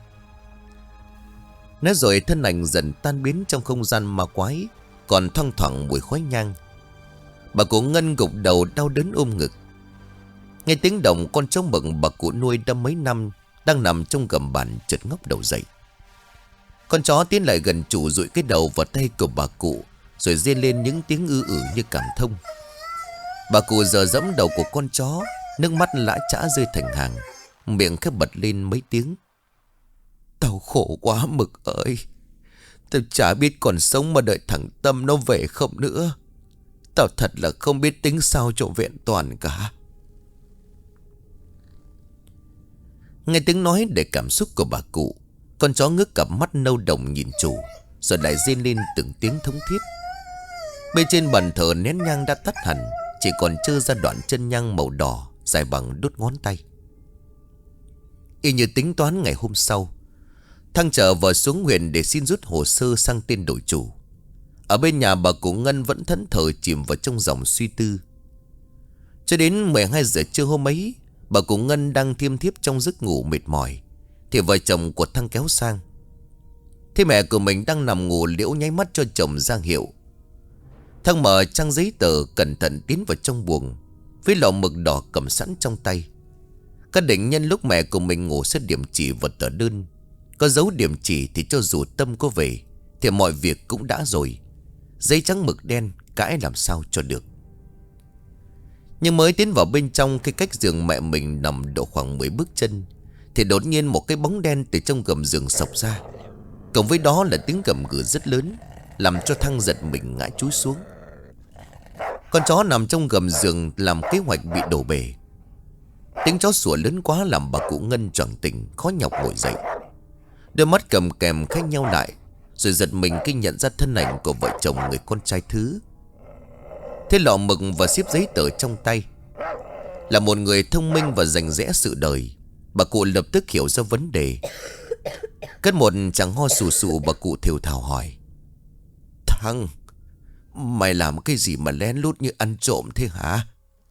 Nói rồi thân ảnh dần tan biến trong không gian ma quái, còn thoang thoảng mùi khói nhang. Bà cụ Ngân gục đầu đau đớn ôm ngực. Nghe tiếng động con chó mực bà cụ nuôi đã mấy năm đang nằm trong gầm bàn chợt ngóc đầu dậy. Con chó tiến lại gần chủ dụi cái đầu vào tay của bà cụ, rồi rên lên những tiếng ư ử như cảm thông. Bà cụ giờ dẫm đầu của con chó, nước mắt lã chã rơi thành hàng, miệng khép bật lên mấy tiếng. Tao khổ quá Mực ơi. Tao chả biết còn sống mà đợi thằng Tâm nó về không nữa. Tao thật là không biết tính sao cho vẹn toàn cả. Nghe tiếng nói để cảm xúc của bà cụ, con chó ngước cặp mắt nâu đồng nhìn chủ, rồi lại rên lên từng tiếng thống thiết. Bên trên bàn thờ nén nhang đã tắt hẳn, chỉ còn trơ ra đoạn chân nhang màu đỏ dài bằng đốt ngón tay. Y như tính toán ngày hôm sau, Thăng trở vào xuống huyện để xin rút hồ sơ sang tên đổi chủ. Ở bên nhà bà cụ Ngân vẫn thẫn thờ chìm vào trong dòng suy tư. Cho đến 12 giờ trưa hôm ấy, bà cụ Ngân đang thiêm thiếp trong giấc ngủ mệt mỏi, thì vợ chồng của Thăng kéo sang. Thế mẹ của mình đang nằm ngủ liễu nháy mắt cho chồng ra hiệu. Thăng mở trang giấy tờ cẩn thận tiến vào trong buồng, với lọ mực đỏ cầm sẵn trong tay. Các định nhân lúc mẹ của mình ngủ sẽ điểm chỉ vào tờ đơn. Có dấu điểm chỉ thì cho dù Tâm có về thì mọi việc cũng đã rồi. Giấy trắng mực đen, cãi làm sao cho được. Nhưng mới tiến vào bên trong, cái cách giường mẹ mình nằm độ khoảng 10 bước chân, thì đột nhiên một cái bóng đen từ trong gầm giường xộc ra. Cộng với đó là tiếng gầm gừ rất lớn, làm cho Thăng giật mình ngã chúi xuống. Con chó nằm trong gầm giường làm kế hoạch bị đổ bể. Tiếng chó sủa lớn quá làm bà cụ Ngân choàng tỉnh, khó nhọc ngồi dậy. Đôi mắt cầm kèm khác nhau lại, rồi giật mình khi nhận ra thân ảnh của vợ chồng người con trai thứ. Thế lọ mực và xếp giấy tờ trong tay. Là một người thông minh và rành rẽ sự đời, bà cụ lập tức hiểu ra vấn đề. Cất một tràng ho sù sù, bà cụ thều thào hỏi: Thăng, mày làm cái gì mà lén lút như ăn trộm thế hả?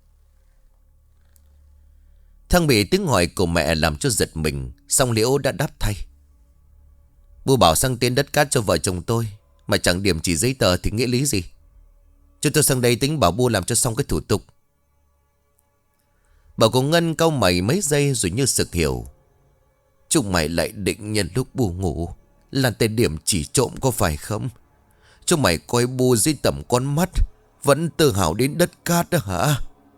Thăng bị tiếng hỏi của mẹ làm cho giật mình, xong Liễu đã đáp thay: Bu bảo sang tên đất cát cho vợ chồng tôi, mà chẳng điểm chỉ giấy tờ thì nghĩa lý gì? Cho tôi sang đây tính bảo Bu làm cho xong cái thủ tục. Bà cụ Ngân cau mày mấy giây rồi như sực hiểu. Chúng mày lại định nhân lúc Bu ngủ làm tên điểm chỉ trộm có phải không? Chúng mày coi Bu dưới tầm con mắt, vẫn tự hào đến đất cát đó hả?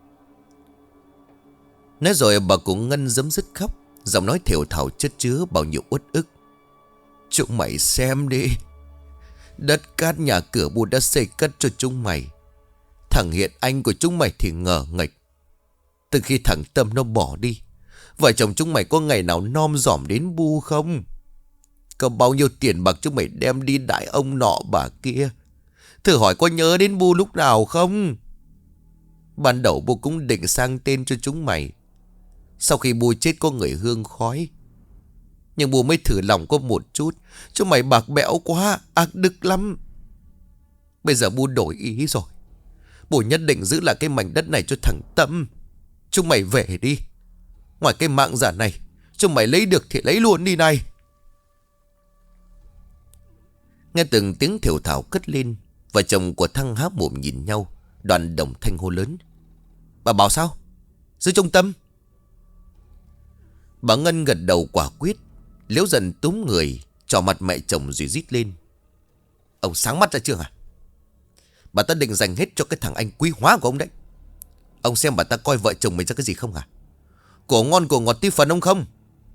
Nói rồi bà cụ Ngân giấm dứt khóc, giọng nói thều thào chất chứa bao nhiêu uất ức. Chúng mày xem đi, đất cát nhà cửa Bu đã xây cất cho chúng mày. Thằng Hiện anh của chúng mày thì ngờ nghệch. Từ khi thằng Tâm nó bỏ đi, vợ chồng chúng mày có ngày nào nom dòm đến bu không? Có bao nhiêu tiền bạc chúng mày đem đi đãi ông nọ bà kia? Thử hỏi có nhớ đến bu lúc nào không? Ban đầu bu cũng định sang tên cho chúng mày. Sau khi bu chết có người hương khói. Nhưng bu mới thử lòng có một chút. Chúng mày bạc bẽo quá, ác đức lắm. Bây giờ bu đổi ý rồi. Bu nhất định giữ lại cái mảnh đất này cho thằng Tâm. Chúng mày về đi. Ngoài cái mạng giả này, chúng mày lấy được thì lấy luôn đi này. Nghe từng tiếng thều thào cất lên, vợ chồng của Thăng há mồm nhìn nhau. Đoàn đồng thanh hô lớn: bà bảo sao? Giữ trung tâm. Bà Ngân gật đầu quả quyết. Liễu dần túm người trỏ mặt mẹ chồng rồi rít lên: ông sáng mắt ra chưa hả? Bà ta định dành hết cho cái thằng anh quý hóa của ông đấy. Ông xem bà ta coi vợ chồng mình ra cái gì không hả? Cổ ngon cổ ngọt tí phần ông không?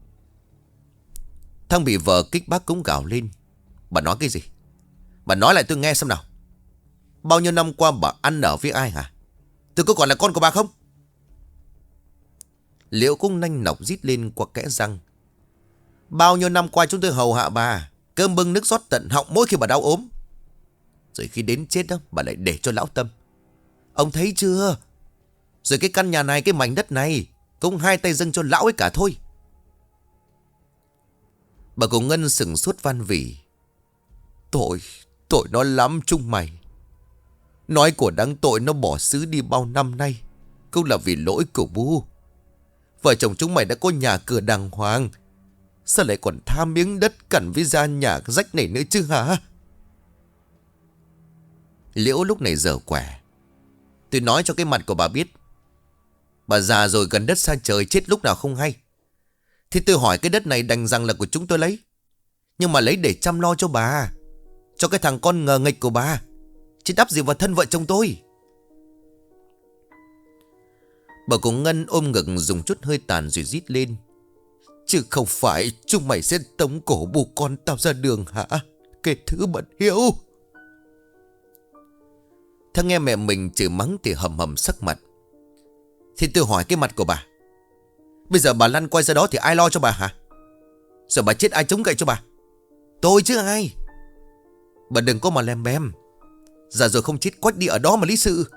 Thăng bị vợ kích bác cũng gào lên: bà nói cái gì? Bà nói lại tôi nghe xem nào. Bao nhiêu năm qua bà ăn ở với ai hả? Tôi có còn là con của bà không? Liễu cũng nanh nọc rít lên qua kẽ răng: bao nhiêu năm qua chúng tôi hầu hạ bà, cơm bưng nước rót tận họng mỗi khi bà đau ốm. Rồi khi đến chết đó, bà lại để cho lão Tâm. Ông thấy chưa? Rồi cái căn nhà này, cái mảnh đất này cũng hai tay dâng cho lão ấy cả thôi. Bà của Ngân sừng sốt van vỉ: Tội nó lắm chúng mày. Nói của đáng tội nó bỏ xứ đi bao năm nay cũng là vì lỗi của bu. Vợ chồng chúng mày đã có nhà cửa đàng hoàng, sao lại còn tham miếng đất cằn với gian nhà rách này nữa chứ hả? Liễu lúc này dở quẻ: tôi nói cho cái mặt của bà biết, bà già rồi gần đất xa trời, chết lúc nào không hay. Thì tôi hỏi cái đất này đành rằng là của chúng tôi lấy, nhưng mà lấy để chăm lo cho bà, cho cái thằng con ngờ nghịch của bà, chứ đắp gì vào thân vợ chồng tôi. Bà của Ngân ôm ngực dùng chút hơi tàn rồi rít lên: chứ không phải chúng mày sẽ tống cổ bù con tao ra đường hả? Cái thứ bẩn hiếu. Thằng nghe mẹ mình chửi mắng thì hầm hầm sắc mặt: thì tôi hỏi cái mặt của bà, bây giờ bà lăn quay ra đó thì ai lo cho bà hả? Giờ bà chết ai chống gậy cho bà? Tôi chứ ai. Bà đừng có mà lem bem. Giờ rồi không chết quách đi ở đó mà lý sự.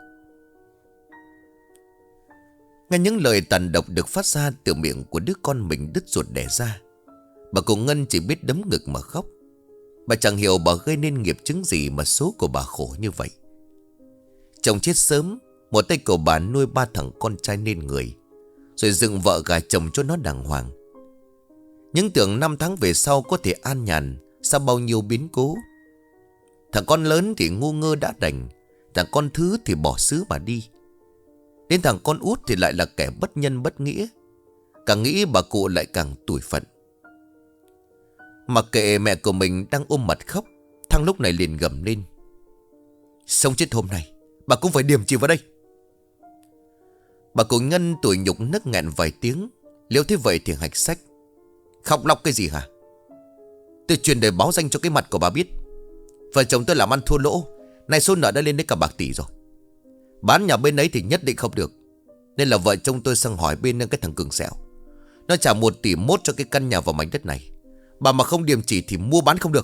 Nghe những lời tàn độc được phát ra từ miệng của đứa con mình đứt ruột đẻ ra, bà của Ngân chỉ biết đấm ngực mà khóc. Bà chẳng hiểu bà gây nên nghiệp chứng gì mà số của bà khổ như vậy. Chồng chết sớm, một tay của bà nuôi 3 thằng con trai nên người, rồi dựng vợ gà chồng cho nó đàng hoàng. Những tưởng 5 tháng về sau có thể an nhàn, sau bao nhiêu biến cố. Thằng con lớn thì ngu ngơ đã đành, thằng con thứ thì bỏ xứ mà đi. Đến thằng con út thì lại là kẻ bất nhân bất nghĩa. Càng nghĩ bà cụ lại càng tủi phận. Mặc kệ mẹ của mình đang ôm mặt khóc, Thăng lúc này liền gầm lên: sống chết hôm nay bà cũng phải điềm chìm vào đây. Bà cụ Ngân tủi nhục nấc nghẹn vài tiếng. Liễu thế vậy thì hạch sách: khóc lóc cái gì hả? Tôi truyền đời báo danh cho cái mặt của bà biết, vợ chồng tôi làm ăn thua lỗ, nay số nợ đã lên đến cả bạc tỷ rồi. Bán nhà bên ấy thì nhất định không được, nên là vợ chồng tôi sang hỏi bên cái thằng Cường Sẹo. Nó trả 1,1 tỷ cho cái căn nhà vào mảnh đất này. Bà mà không điềm chỉ thì mua bán không được.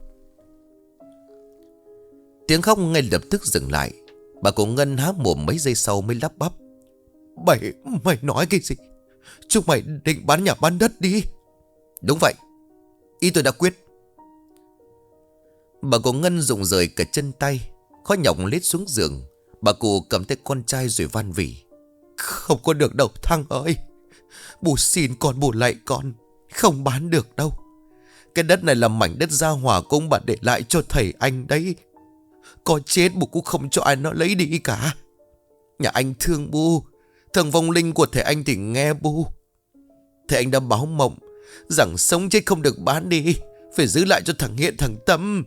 Tiếng khóc ngay lập tức dừng lại. Bà của Ngân há mồm mấy giây sau mới lắp bắp: Mày nói cái gì? Chúng mày định bán nhà bán đất đi? Đúng vậy, ý tôi đã quyết. Bà của Ngân rụng rời cả chân tay, khó nhọc lết xuống giường. Bà cụ cầm tay con trai rồi van vỉ: không có được đâu Thăng ơi. Bố xin con, bố lạy con, không bán được đâu. Cái đất này là mảnh đất gia hòa của ông bà để lại cho thầy anh đấy. Có chết bố cũng không cho ai nó lấy đi cả. Nhà anh thương bố, thằng vong linh của thầy anh thì nghe bố. Thầy anh đã báo mộng rằng sống chết không được bán đi, phải giữ lại cho thằng Hiện thằng Tâm.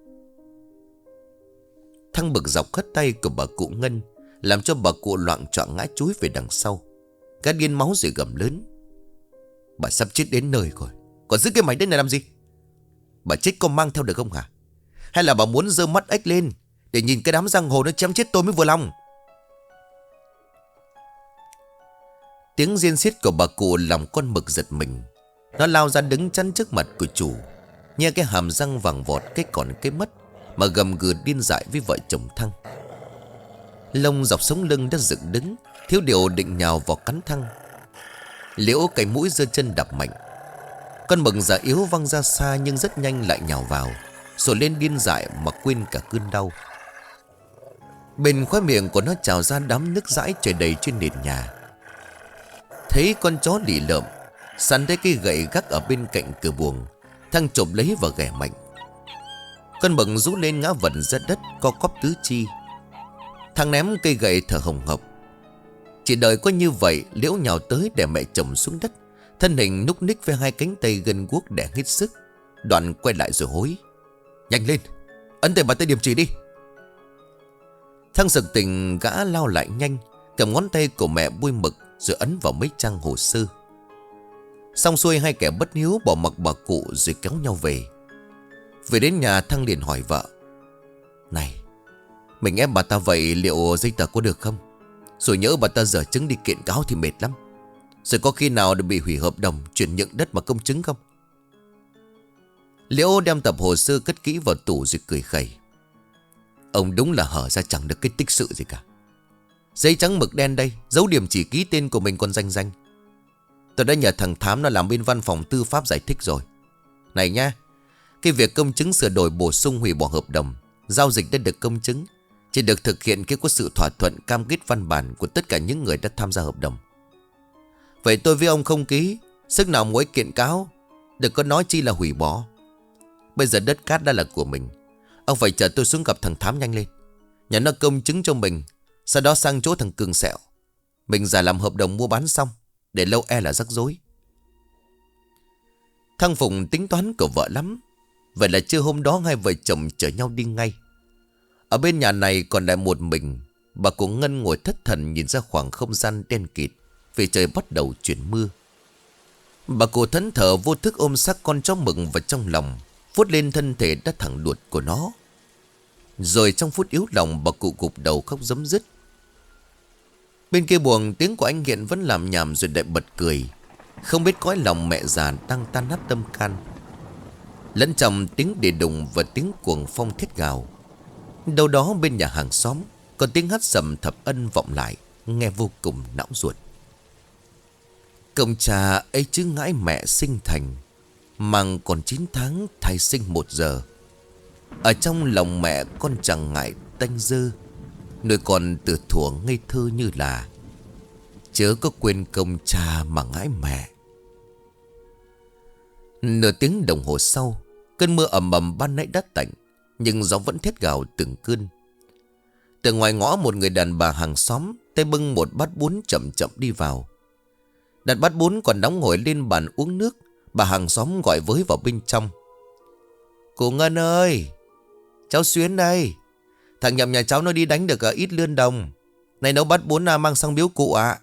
Thăng bực dọc hất tay của bà cụ Ngân, làm cho bà cụ loạng choạng ngã chúi về đằng sau. Gã điên máu rồi gầm lớn: bà sắp chết đến nơi rồi, còn giữ cái mảnh đất này làm gì? Bà chết có mang theo được không hả? Hay là bà muốn giơ mắt ếch lên để nhìn cái đám giang hồ nó chém chết tôi mới vừa lòng? Tiếng riêng xiết của bà cụ làm con mực giật mình. Nó lao ra đứng chắn trước mặt của chủ, nhe cái hàm răng vàng vọt cái còn cái mất, mà gầm gừ điên dại với vợ chồng Thăng. Lông dọc sống lưng đã dựng đứng, thiếu điều định nhào vào cắn Thăng. Liễu cái mũi giơ chân đạp mạnh. Con mực già yếu văng ra xa nhưng rất nhanh lại nhào vào, sổ lên điên dại mà quên cả cơn đau. Bên khóe miệng của nó trào ra đám nước dãi chảy đầy trên nền nhà. Thấy con chó lì lợm, sắn thấy cây gậy gác ở bên cạnh cửa buồng, Thăng chộp lấy và ghẻ mạnh. Con mực rú lên ngã vần ra đất, co quắp tứ chi. Thăng ném cây gậy thở hồng hộc. Chỉ đợi có như vậy, Liễu nhào tới để mẹ chồng xuống đất, thân hình núc ních với hai cánh tay gân guốc đẻ hết sức. Đoạn quay lại rồi hối: nhanh lên, ấn tay bà tay điểm chỉ đi. Thăng sực tỉnh, gã lao lại nhanh, cầm ngón tay của mẹ bôi mực rồi ấn vào mấy trang hồ sơ. Xong xuôi, hai kẻ bất hiếu bỏ mặc bà cụ rồi kéo nhau về. Về đến nhà, Thăng liền hỏi vợ: này, mình ép bà ta vậy liệu giấy tờ có được không? Rồi nhỡ bà ta dở chứng đi kiện cáo thì mệt lắm. Rồi có khi nào được bị hủy hợp đồng chuyển nhượng đất mà công chứng không? Liễu đem tập hồ sơ cất kỹ vào tủ rồi cười khẩy: ông đúng là hở ra chẳng được cái tích sự gì cả. Giấy trắng mực đen đây, dấu điểm chỉ ký tên của mình còn ranh. Tôi đã nhờ thằng Thám nó làm bên văn phòng tư pháp giải thích rồi. Này nha, cái việc công chứng sửa đổi bổ sung hủy bỏ hợp đồng, giao dịch đã được công chứng, chỉ được thực hiện khi có sự thỏa thuận cam kết văn bản của tất cả những người đã tham gia hợp đồng. Vậy tôi với ông không ký, sức nào mỗi kiện cáo, đừng có nói chi là hủy bỏ. Bây giờ đất cát đã là của mình, ông phải chờ tôi xuống gặp thằng Thám nhanh lên, nhờ nó công chứng cho mình. Sau đó sang chỗ thằng Cường sẹo, mình giả làm hợp đồng mua bán xong, để lâu e là rắc rối. Thăng Phụng tính toán của vợ lắm. Vậy là trưa hôm đó hai vợ chồng chở nhau đi ngay. Ở bên nhà này còn lại một mình, bà cụ Ngân ngồi thất thần nhìn ra khoảng không gian đen kịt, vì trời bắt đầu chuyển mưa. Bà cụ thẫn thờ vô thức ôm xác con chó mực vào trong lòng, vuốt lên thân thể đã thẳng đuột của nó. Rồi trong phút yếu lòng, bà cụ gục đầu khóc rấm rứt. Bên kia buồng, tiếng của anh Nghiện vẫn làm nhảm rồi lại bật cười, không biết cõi lòng mẹ già đang tan nát tâm can. Lẫn trong tiếng đề đùng và tiếng cuồng phong thét gào, đâu đó bên nhà hàng xóm còn tiếng hát sầm thập ân vọng lại, nghe vô cùng não ruột. Công cha ấy chứ ngãi mẹ sinh thành, mang còn 9 tháng thai sinh 1 giờ. Ở trong lòng mẹ con chẳng ngại tanh dơ, nuôi con từ thuở ngây thơ như là, chớ có quên công cha mà ngãi mẹ. Nửa tiếng đồng hồ sau, cơn mưa ầm ầm ban nãy đã tạnh, nhưng gió vẫn thét gào từng cơn. Từ ngoài ngõ, một người đàn bà hàng xóm tay bưng một bát bún chậm chậm đi vào. Đặt bát bún còn đóng ngồi lên bàn uống nước, bà hàng xóm gọi với vào bên trong: cô Ngân ơi, cháu Xuyến đây. Thằng Nhậm nhà cháu nó đi đánh được ít lươn đồng, này nấu bát bún mang sang biếu cụ ạ.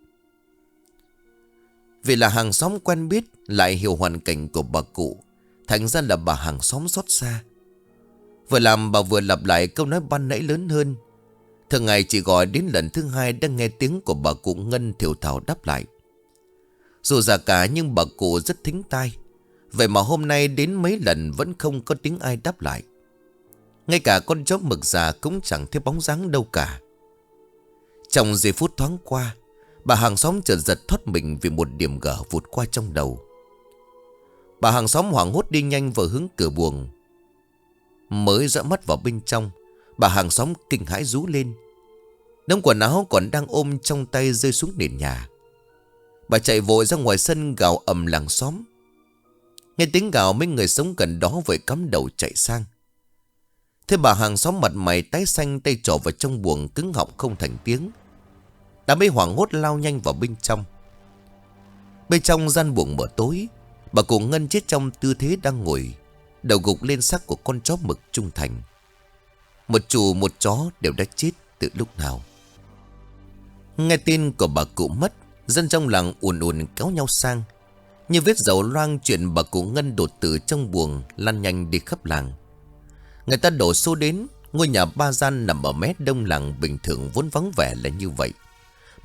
Vì là hàng xóm quen biết, lại hiểu hoàn cảnh của bà cụ, thành ra là bà hàng xóm xót xa. Vừa làm bà vừa lặp lại câu nói ban nãy lớn hơn. Thường ngày chỉ gọi đến lần thứ 2 đang nghe tiếng của bà cụ Ngân thều thào đáp lại. Dù già cả nhưng bà cụ rất thính tai, vậy mà hôm nay đến mấy lần vẫn không có tiếng ai đáp lại. Ngay cả con chó mực già cũng chẳng thấy bóng dáng đâu cả. Trong giây phút thoáng qua, bà hàng xóm chợt giật thoát mình vì một điểm gở vụt qua trong đầu. Bà hàng xóm hoảng hốt đi nhanh vào hướng cửa buồng. Mới dõi mắt vào bên trong, bà hàng xóm kinh hãi rú lên. Đống quần áo còn đang ôm trong tay rơi xuống nền nhà. Bà chạy vội ra ngoài sân gào ầm làng xóm. Nghe tiếng gào, mấy người sống gần đó vội cắm đầu chạy sang. Thế bà hàng xóm mặt mày tái xanh, tay trỏ vào trong buồng cứng họng không thành tiếng. Đám ấy hoảng hốt lao nhanh vào bên trong. Bên trong gian buồng mở tối, bà cụ Ngân chết trong tư thế đang ngồi, đầu gục lên xác của con chó mực trung thành. Một chủ một chó đều đã chết từ lúc nào. Nghe tin của bà cụ mất, dân trong làng ùn ùn kéo nhau sang. Như vết dầu loang chuyện bà cụ Ngân đột tử trong buồng lan nhanh đi khắp làng. Người ta đổ xô đến. Ngôi nhà 3 gian nằm ở mé đông làng bình thường vốn vắng vẻ là như vậy,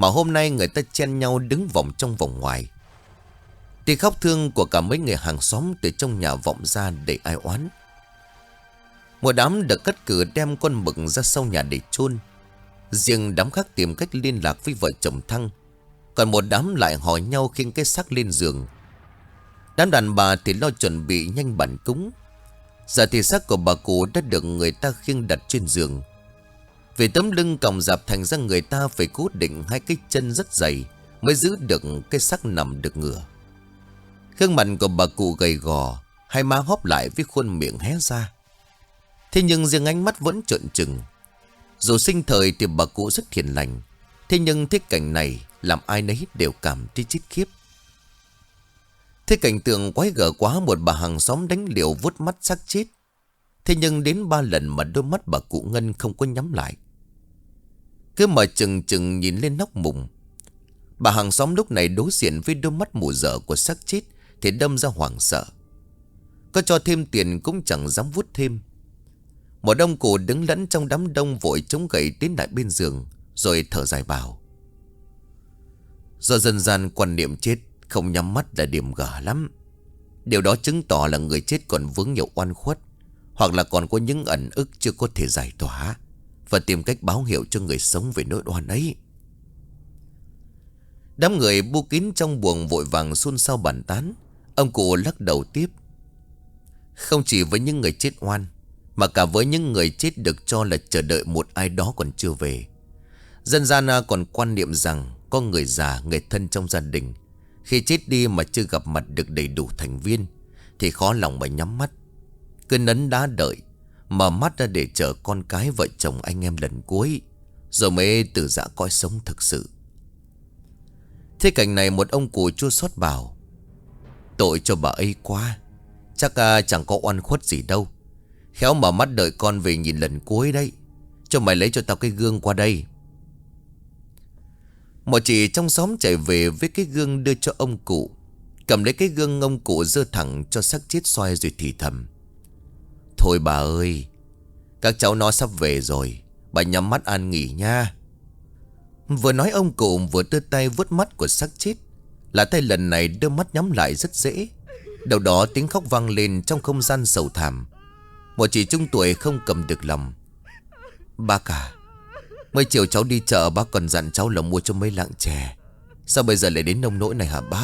Mà hôm nay người ta chen nhau đứng vòng trong vòng ngoài. Tiếng khóc thương của cả mấy người hàng xóm từ trong nhà vọng ra để ai oán. Một đám được cắt cử đem con mực ra sau nhà để chôn. Riêng đám khác tìm cách liên lạc với vợ chồng Thăng. Còn một đám lại hỏi nhau khiêng cái xác lên giường. Đám đàn bà thì lo chuẩn bị nhanh bản cúng. Giờ thì xác của bà cụ đã được người ta khiêng đặt trên giường. Vì tấm lưng còng rạp thành ra người ta phải cố định hai cái chân rất dày mới giữ được cái xác nằm được ngửa. Gương mặt của bà cụ gầy gò, hai má hóp lại với khuôn miệng hé ra. Thế nhưng riêng ánh mắt vẫn trợn trừng. Dù sinh thời thì bà cụ rất hiền lành, thế nhưng thế cảnh này làm ai nấy đều cảm thấy chết khiếp. Thế cảnh tượng quái gở quá, một bà hàng xóm đánh liều vuốt mắt xác chết. Thế nhưng đến 3 lần mà đôi mắt bà cụ Ngân không có nhắm lại, cứ mở chừng chừng nhìn lên nóc mùng. Bà hàng xóm lúc này đối diện với đôi mắt mù dở của xác chết thì đâm ra hoảng sợ. Có cho thêm tiền cũng chẳng dám vuốt thêm. Một ông cụ đứng lẫn trong đám đông vội chống gậy tiến lại bên giường, rồi thở dài bảo: do dân gian quan niệm chết không nhắm mắt là điểm gở lắm. Điều đó chứng tỏ là người chết còn vướng nhiều oan khuất, hoặc là còn có những ẩn ức chưa có thể giải tỏa, và tìm cách báo hiệu cho người sống về nỗi oan ấy. Đám người bu kín trong buồng vội vàng xôn xao bàn tán. Ông cụ lắc đầu tiếp: không chỉ với những người chết oan, mà cả với những người chết được cho là chờ đợi một ai đó còn chưa về. Dân gian còn quan niệm rằng có người già, người thân trong gia đình khi chết đi mà chưa gặp mặt được đầy đủ thành viên thì khó lòng mà nhắm mắt, cứ nấn đá đợi, mở mắt ra để chờ con cái vợ chồng anh em lần cuối, rồi mới từ giã cõi sống thực sự. Thế cảnh này một ông cụ chua xót bảo: tội cho bà ấy quá, chắc chẳng có oan khuất gì đâu. Khéo mở mắt đợi con về nhìn lần cuối đấy. Cho mày lấy cho tao cái gương qua đây. Một chị trong xóm chạy về với cái gương đưa cho ông cụ. Cầm lấy cái gương, ông cụ giơ thẳng cho xác chết soi rồi thì thầm: thôi bà ơi, các cháu nó sắp về rồi, bà nhắm mắt an nghỉ nha. Vừa nói ông cụ vừa đưa tay vuốt mắt của xác chết. Là tay lần này đưa mắt nhắm lại rất dễ. Đầu đó tiếng khóc vang lên trong không gian sầu thảm. Một chị trung tuổi không cầm được lòng: bác à, mới chiều cháu đi chợ, bác còn dặn cháu là mua cho mấy lạng chè, sao bây giờ lại đến nông nỗi này hả bác?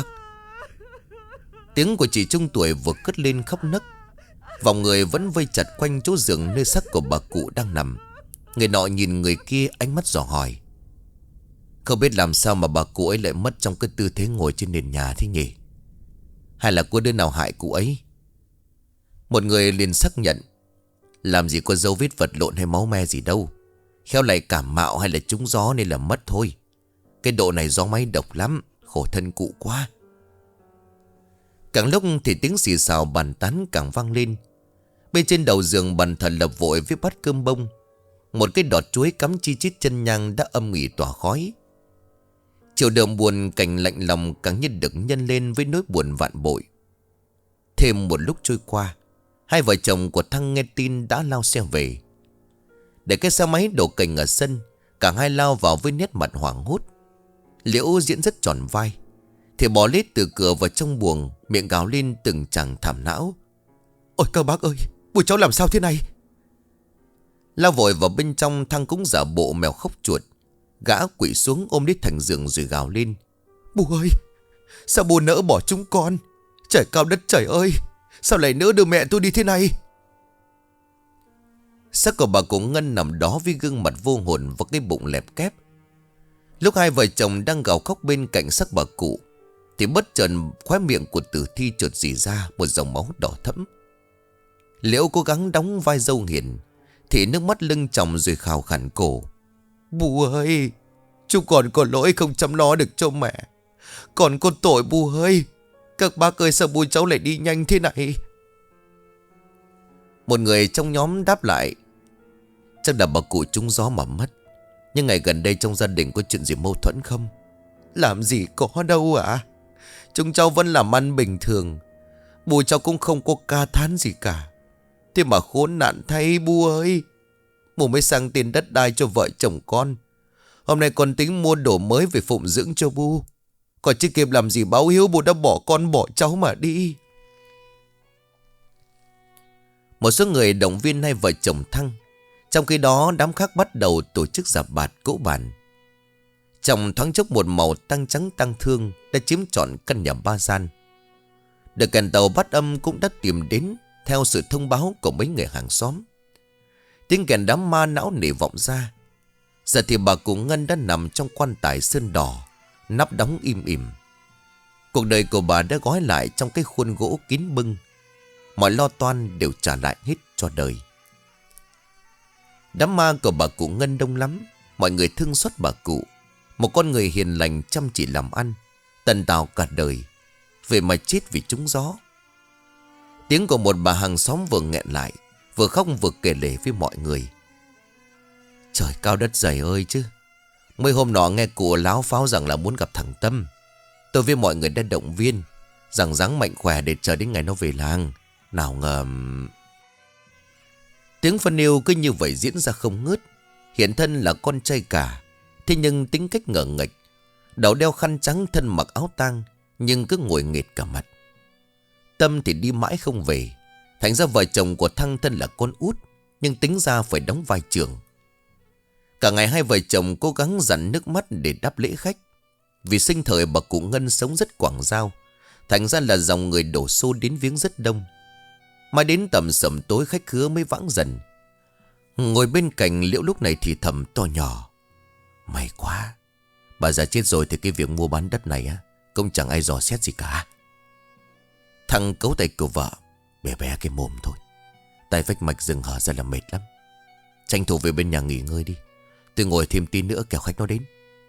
Tiếng của chị trung tuổi vừa cất lên khóc nấc. Vòng người vẫn vây chặt quanh chỗ giường nơi xác của bà cụ đang nằm. Người nọ nhìn người kia, ánh mắt dò hỏi: không biết làm sao mà bà cụ ấy lại mất trong cái tư thế ngồi trên nền nhà thế nhỉ? Hay là có đứa nào hại cụ ấy? Một người liền xác nhận: làm gì có dấu vết vật lộn hay máu me gì đâu, khéo lại cảm mạo hay là trúng gió nên là mất thôi. Cái độ này gió máy độc lắm, khổ thân cụ quá. Càng lúc thì tiếng xì xào bàn tán càng vang lên. Bên trên đầu giường bàn thờ lập vội với bát cơm bông. Một cái đọt chuối cắm chi chít chân nhang đã âm ỉ tỏa khói. Chiều đượm buồn, cảnh lạnh lòng càng như được nhân lên với nỗi buồn vạn bội. Thêm một lúc trôi qua, hai vợ chồng của Thăng nghe tin đã lao xe về. Để cái xe máy đổ cành ở sân, cả hai lao vào với nét mặt hoảng hốt. Liễu diễn rất tròn vai thì bò lết từ cửa vào trong buồng, miệng gào lên từng tràng thảm não: ôi các bác ơi, bùi cháu làm sao thế này? Lao vội vào bên trong, Thăng cũng giả bộ mèo khóc chuột. Gã quỵ xuống ôm lấy thành giường rồi gào lên: bù ơi, sao bù nỡ bỏ chúng con? Trời cao đất trời ơi, sao lại nỡ đưa mẹ tôi đi thế này? Xác của bà cụ Ngân nằm đó với gương mặt vô hồn và cái bụng lẹp kép. Lúc hai vợ chồng đang gào khóc bên cạnh xác bà cụ thì bất chợt khóe miệng của tử thi chợt rỉ ra một dòng máu đỏ thẫm. Liễu cố gắng đóng vai dâu hiền thì nước mắt lưng tròng rồi khào khản cổ: bù ơi, chúng còn có lỗi không chăm lo được cho mẹ, còn có tội bù ơi. Các bác ơi, sao bù cháu lại đi nhanh thế này? Một người trong nhóm đáp lại: chắc là bà cụ trúng gió mà mất. Nhưng ngày gần đây trong gia đình có chuyện gì mâu thuẫn không? Làm gì có đâu ạ. Chúng cháu vẫn làm ăn bình thường. Bù cháu cũng không có ca thán gì cả. Thế mà khốn nạn thay bù ơi. Bù mới sang tiền đất đai cho vợ chồng con. Hôm nay con tính mua đồ mới về phụng dưỡng cho Bu. Còn chưa kịp làm gì báo hiếu, Bu đã bỏ con bỏ cháu mà đi. Một số người động viên hai vợ chồng Thăng. Trong khi đó đám khác bắt đầu tổ chức rạp bạt cỗ bàn. Trong thoáng chốc một màu tăng trắng tăng thương đã chiếm trọn căn nhà ba gian. Được kèn tàu bắt âm cũng đã tìm đến theo sự thông báo của mấy người hàng xóm. Tiếng kèn đám ma não nỉ vọng ra. Giờ thì bà cụ Ngân đã nằm trong quan tài sơn đỏ, nắp đóng im ỉm. Cuộc đời của bà đã gói lại trong cái khuôn gỗ kín bưng. Mọi lo toan đều trả lại hết cho đời. Đám ma của bà cụ Ngân đông lắm. Mọi người thương xót bà cụ. Một con người hiền lành chăm chỉ làm ăn, tần tào cả đời, vậy mà chết vì trúng gió. Tiếng của một bà hàng xóm vừa nghẹn lại, vừa khóc vừa kể lể với mọi người. Trời cao đất dày ơi chứ. Mấy hôm nọ nghe cụ láo pháo rằng là muốn gặp thằng Tâm. Tôi với mọi người đã động viên rằng ráng mạnh khỏe để chờ đến ngày nó về làng. Nào ngờ... Tiếng phân yêu cứ như vậy diễn ra không ngớt. Hiện thân là con trai cả, thế nhưng tính cách ngờ nghệch. Đầu đeo khăn trắng, thân mặc áo tang, nhưng cứ ngồi nghệt cả mặt. Tâm thì đi mãi không về. Thành ra vợ chồng của Thăng thân là con út, nhưng tính ra phải đóng vai trưởng. Cả ngày hai vợ chồng cố gắng dằn nước mắt để đáp lễ khách. Vì sinh thời bà cụ Ngân sống rất quảng giao, thành ra là dòng người đổ xô đến viếng rất đông. Mai đến tầm sẩm tối khách khứa mới vãng dần. Ngồi bên cạnh Liễu lúc này thì thầm to nhỏ. May quá, bà già chết rồi thì cái việc mua bán đất này á cũng chẳng ai dò xét gì cả. Thằng cấu tay của vợ. Bé bé cái mồm thôi. Tay vách mạch rừng hở ra là mệt lắm. Tranh thủ về bên nhà nghỉ ngơi đi. Tôi ngồi thêm tí nữa kẻo khách nó đến.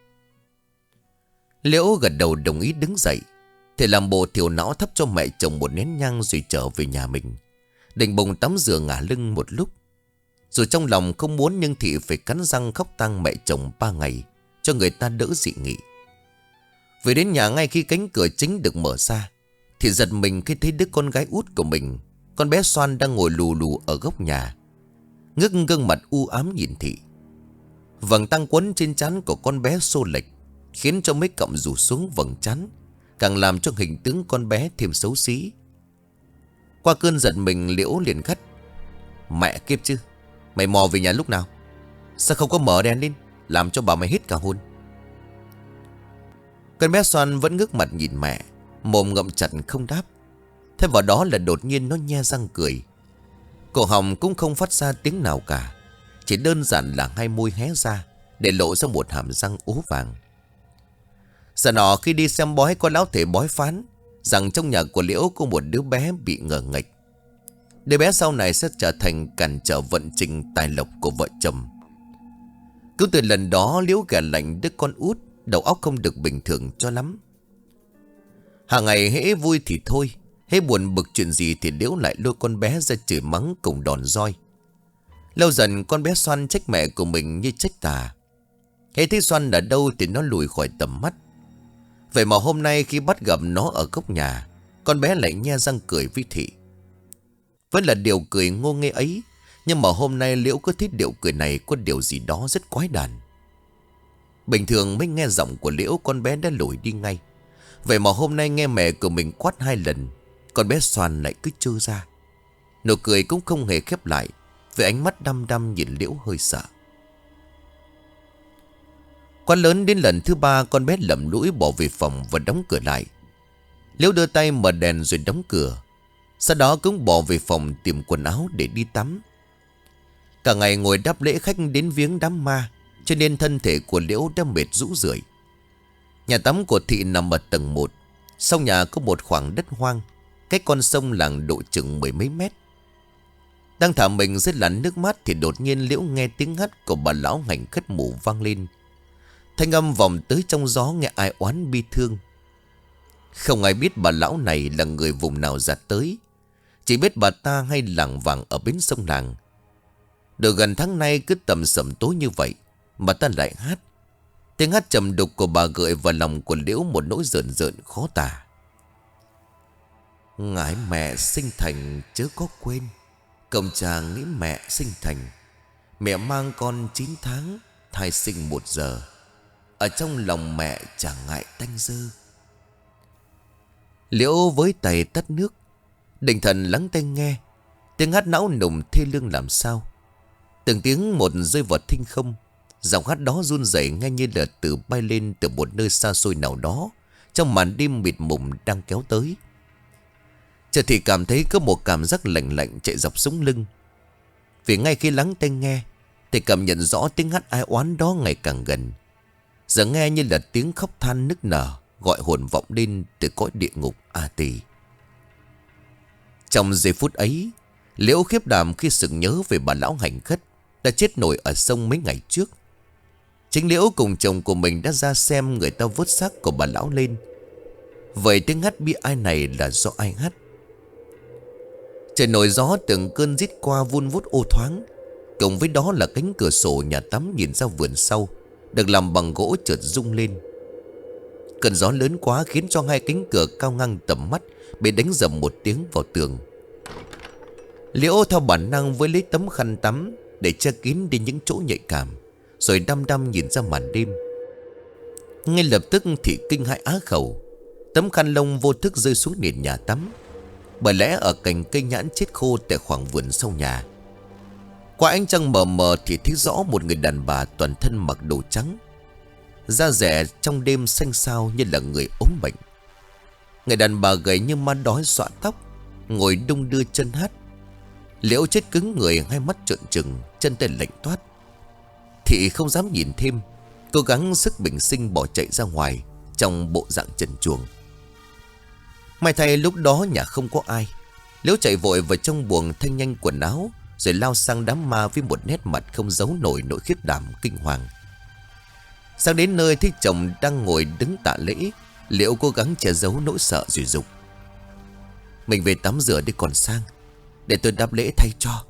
Liễu gật đầu đồng ý đứng dậy. Thì làm bộ thiểu não thắp cho mẹ chồng một nén nhang rồi trở về nhà mình. Định bụng tắm rửa ngả lưng một lúc. Dù trong lòng không muốn nhưng thị phải cắn răng khóc tang mẹ chồng 3 ngày cho người ta đỡ dị nghị. Về đến nhà ngay khi cánh cửa chính được mở ra thì giật mình khi thấy đứa con gái út của mình, con bé Xoan đang ngồi lù lù ở góc nhà, ngước gương mặt u ám nhìn thị. Vầng tăng quấn trên trán của con bé xô lệch khiến cho mấy cọng rủ xuống vầng trán, càng làm cho hình tướng con bé thêm xấu xí. Qua cơn giận mình, Liễu liền gắt. Mẹ kiếp chứ, mày mò về nhà lúc nào? Sao không có mở đèn lên, làm cho bà mày hết cả hồn. Con bé Xoan vẫn ngước mặt nhìn mẹ, mồm ngậm chặt không đáp. Thế vào đó là đột nhiên nó nhe răng cười. Cổ họng cũng không phát ra tiếng nào cả, chỉ đơn giản là hai môi hé ra để lộ ra một hàm răng ố vàng. Giờ nọ khi đi xem bói, có lão thầy bói phán rằng trong nhà của Liễu có một đứa bé bị ngờ nghệch. Đứa bé sau này sẽ trở thành cản trở vận trình tài lộc của vợ chồng. Cứ từ lần đó Liễu ghẻ lạnh đứa con út, đầu óc không được bình thường cho lắm. Hàng ngày hễ vui thì thôi, hễ buồn bực chuyện gì thì Liễu lại lôi con bé ra chửi mắng cùng đòn roi. Lâu dần con bé Xoan trách mẹ của mình như trách tà. Hễ thấy Xoan ở đâu thì nó lùi khỏi tầm mắt. Vậy mà hôm nay khi bắt gặp nó ở góc nhà, con bé lại nhe răng cười với thị. Vẫn là điều cười ngô nghê ấy, nhưng mà hôm nay Liễu cứ thích điệu cười này có điều gì đó rất quái đản. Bình thường mới nghe giọng của Liễu con bé đã lùi đi ngay. Vậy mà hôm nay nghe mẹ của mình quát 2 lần, con bé Xoan lại cứ trơ ra. Nụ cười cũng không hề khép lại, với ánh mắt đăm đăm nhìn Liễu hơi sợ. Quá lớn đến lần thứ 3, con bé lầm lũi bỏ về phòng và đóng cửa lại. Liễu đưa tay mở đèn rồi đóng cửa. Sau đó cũng bỏ về phòng tìm quần áo để đi tắm. Cả ngày ngồi đáp lễ khách đến viếng đám ma, cho nên thân thể của Liễu đã mệt rũ rượi. Nhà tắm của thị nằm ở tầng 1. Sau nhà có một khoảng đất hoang, cách con sông làng độ chừng 10 mấy mét. Đang thả mình dưới làn nước mát thì đột nhiên Liễu nghe tiếng hát của bà lão ngảnh khất mù vang lên. Thanh âm vòng tới trong gió nghe ai oán bi thương. Không ai biết bà lão này là người vùng nào ra tới, chỉ biết bà ta hay lảng vảng ở bến sông làng. Được gần tháng nay cứ tầm sẩm tối như vậy mà ta lại hát. Tiếng hát trầm đục của bà gợi vào lòng của Liễu một nỗi rợn rợn khó tả. Ngãi mẹ sinh thành chớ có quên, công cha nghĩ mẹ sinh thành. Mẹ mang con 9 tháng, thai sinh 1 giờ. ở trong lòng mẹ chẳng ngại tanh dơ. Liễu với tay tắt nước, định thần lắng tai nghe. Tiếng hát não nùng thê lương làm sao. Từng tiếng một rơi vào thinh không. Giọng hát đó run rẩy nghe như là từ bay lên từ một nơi xa xôi nào đó, trong màn đêm mịt mùng đang kéo tới. Chợt thì cảm thấy có một cảm giác lạnh lạnh chạy dọc sống lưng. Vì ngay khi lắng tai nghe thì cảm nhận rõ tiếng hát ai oán đó ngày càng gần. Giờ nghe như là tiếng khóc than nức nở, gọi hồn vọng lên từ cõi địa ngục A Tỳ. Trong giây phút ấy, Liễu khiếp đảm khi sực nhớ về bà lão hành khất đã chết nổi ở sông mấy ngày trước. Chính Liễu cùng chồng của mình đã ra xem người ta vớt xác của bà lão lên. Vậy tiếng hát bi ai này là do ai hát? Trời nổi gió từng cơn rít qua vun vút ô thoáng. Cùng với đó là cánh cửa sổ nhà tắm nhìn ra vườn sau, được làm bằng gỗ chợt rung lên. Cơn gió lớn quá khiến cho hai cánh cửa cao ngang tầm mắt bị đánh dầm một tiếng vào tường. Liễu theo bản năng với lấy tấm khăn tắm để che kín đi những chỗ nhạy cảm, rồi đăm đăm nhìn ra màn đêm. Ngay lập tức thì kinh hãi á khẩu. Tấm khăn lông vô thức rơi xuống nền nhà tắm. Bởi lẽ ở cành cây nhãn chết khô tại khoảng vườn sau nhà, qua ánh trăng mờ mờ thì thấy rõ một người đàn bà toàn thân mặc đồ trắng, da rẻ trong đêm xanh xao như là người ốm bệnh. Người đàn bà gầy như ma đói xõa tóc, ngồi đung đưa chân hát. Liễu chết cứng người, hai mắt trợn trừng, chân tay lạnh toát. Thị không dám nhìn thêm, cố gắng sức bình sinh bỏ chạy ra ngoài trong bộ dạng trần truồng. May thay lúc đó nhà không có ai. Liễu chạy vội vào trong buồng thay nhanh quần áo, rồi lao sang đám ma với một nét mặt không giấu nổi nỗi khiếp đảm kinh hoàng. Sang đến nơi thấy chồng đang ngồi đứng tạ lễ, Liễu cố gắng che giấu nỗi sợ rồi dục: "Mình về tắm rửa đi còn Sang, để tôi đáp lễ thay cho."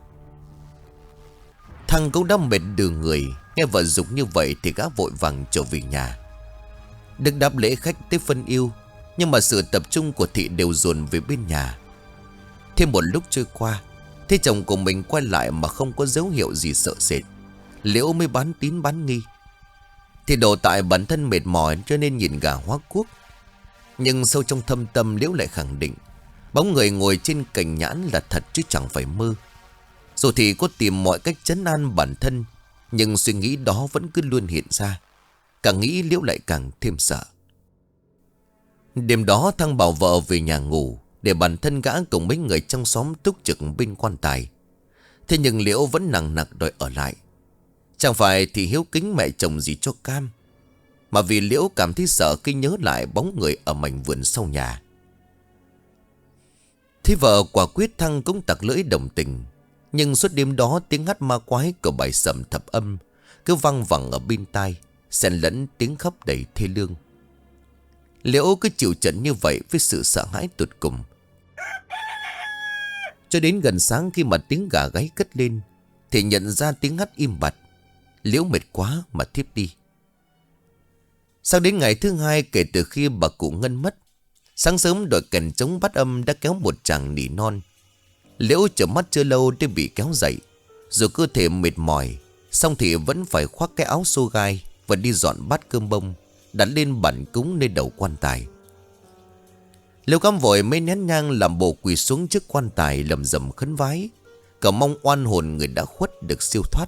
Thằng cũng đã mệt đừ người, nghe vợ dục như vậy thì gã vội vàng trở về nhà. Được đáp lễ khách tới phân yêu, nhưng mà sự tập trung của thị đều dồn về bên nhà. Thêm một lúc trôi qua, thấy chồng của mình quay lại mà không có dấu hiệu gì sợ sệt, Liễu mới bán tín bán nghi. Thì đổ tại bản thân mệt mỏi cho nên nhìn gà hóa cuốc. Nhưng sâu trong thâm tâm Liễu lại khẳng định bóng người ngồi trên cành nhãn là thật chứ chẳng phải mơ. Dù thì có tìm mọi cách trấn an bản thân, nhưng suy nghĩ đó vẫn cứ luôn hiện ra. Càng nghĩ Liễu lại càng thêm sợ. Đêm đó Thăng bảo vợ về nhà ngủ, để bản thân gã cùng mấy người trong xóm túc trực bên quan tài. Thế nhưng Liễu vẫn nằng nặc đòi ở lại. Chẳng phải thì hiếu kính mẹ chồng gì cho cam, mà vì Liễu cảm thấy sợ khi nhớ lại bóng người ở mảnh vườn sau nhà. Thế vợ quả quyết Thăng cũng tặc lưỡi đồng tình. Nhưng suốt đêm đó tiếng hát ma quái của bài sẩm thập âm cứ văng vẳng ở bên tai, xen lẫn tiếng khóc đầy thê lương. Liễu cứ chịu trận như vậy với sự sợ hãi tột cùng. Cho đến gần sáng khi mà tiếng gà gáy cất lên thì nhận ra tiếng hát im bặt. Liễu mệt quá mà thiếp đi. Sau đến ngày thứ hai kể từ khi bà cụ Ngân mất, sáng sớm đội kèn trống bắt âm đã kéo một chàng nỉ non. Liễu chợp mắt chưa lâu để bị kéo dậy. Dù cơ thể mệt mỏi, xong thì vẫn phải khoác cái áo xô gai và đi dọn bát cơm bông đặt lên bàn cúng nơi đầu quan tài. Liễu cắm vội mấy nén nhang làm bộ quỳ xuống trước quan tài lầm rầm khấn vái, cầu mong oan hồn người đã khuất được siêu thoát.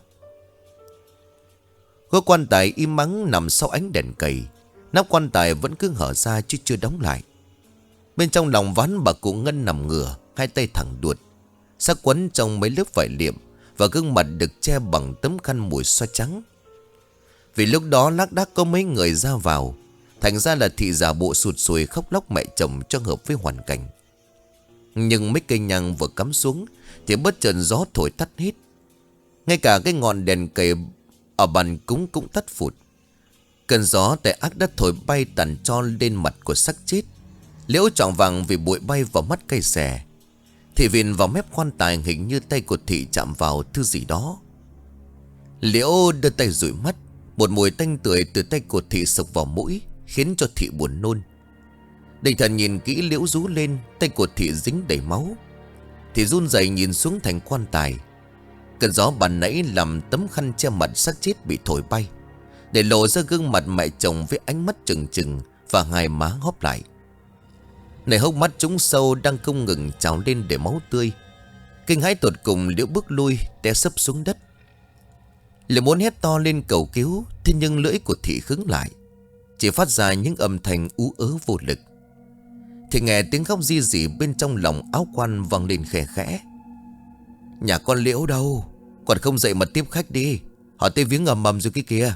Cái quan tài im mắng nằm sau ánh đèn cầy. Nắp quan tài vẫn cứ hở ra chứ chưa đóng lại. Bên trong lòng ván bà cụ Ngân nằm ngửa, hai tay thẳng đuột, xác quấn trong mấy lớp vải liệm, và gương mặt được che bằng tấm khăn mùi xoa trắng. Vì lúc đó lác đác có mấy người ra vào, thành ra là thị giả bộ sụt sùi khóc lóc mẹ chồng cho hợp với hoàn cảnh. Nhưng mấy cây nhang vừa cắm xuống thì bất chợt gió thổi tắt hết. Ngay cả cái ngọn đèn cầy ở bàn cúng cũng tắt phụt. Cơn gió tại ác đất thổi bay tàn tro lên mặt của xác chết. Liễu choạng vàng vì bụi bay vào mắt cây xè. Thị vìn vào mép quan tài hình như tay của thị chạm vào thứ gì đó. Liễu đưa tay dụi mắt. Một mùi tanh tưởi từ tay của thị sộc vào mũi, khiến cho thị buồn nôn. Định thần nhìn kỹ Liễu rú lên, tay của thị dính đầy máu. Thị run rẩy nhìn xuống thành quan tài. Cơn gió bàn nãy làm tấm khăn che mặt xác chết bị thổi bay. để lộ ra gương mặt mẹ chồng với ánh mắt trừng trừng và hai má hóp lại. Này hốc mắt trũng sâu đang không ngừng trào lên để máu tươi. Kinh hãi tột cùng, Liễu bước lui té sấp xuống đất. Liễu muốn hét to lên cầu cứu, thế nhưng lưỡi của Thị khứng lại, chỉ phát ra những âm thanh ú ớ vô lực. Thì nghe tiếng khóc ri rỉ bên trong lòng áo quan vang lên khẽ khẽ. Nhà con Liễu đâu? Còn không dậy mà tiếp khách đi, họ tới viếng ầm ầm rồi kia kìa.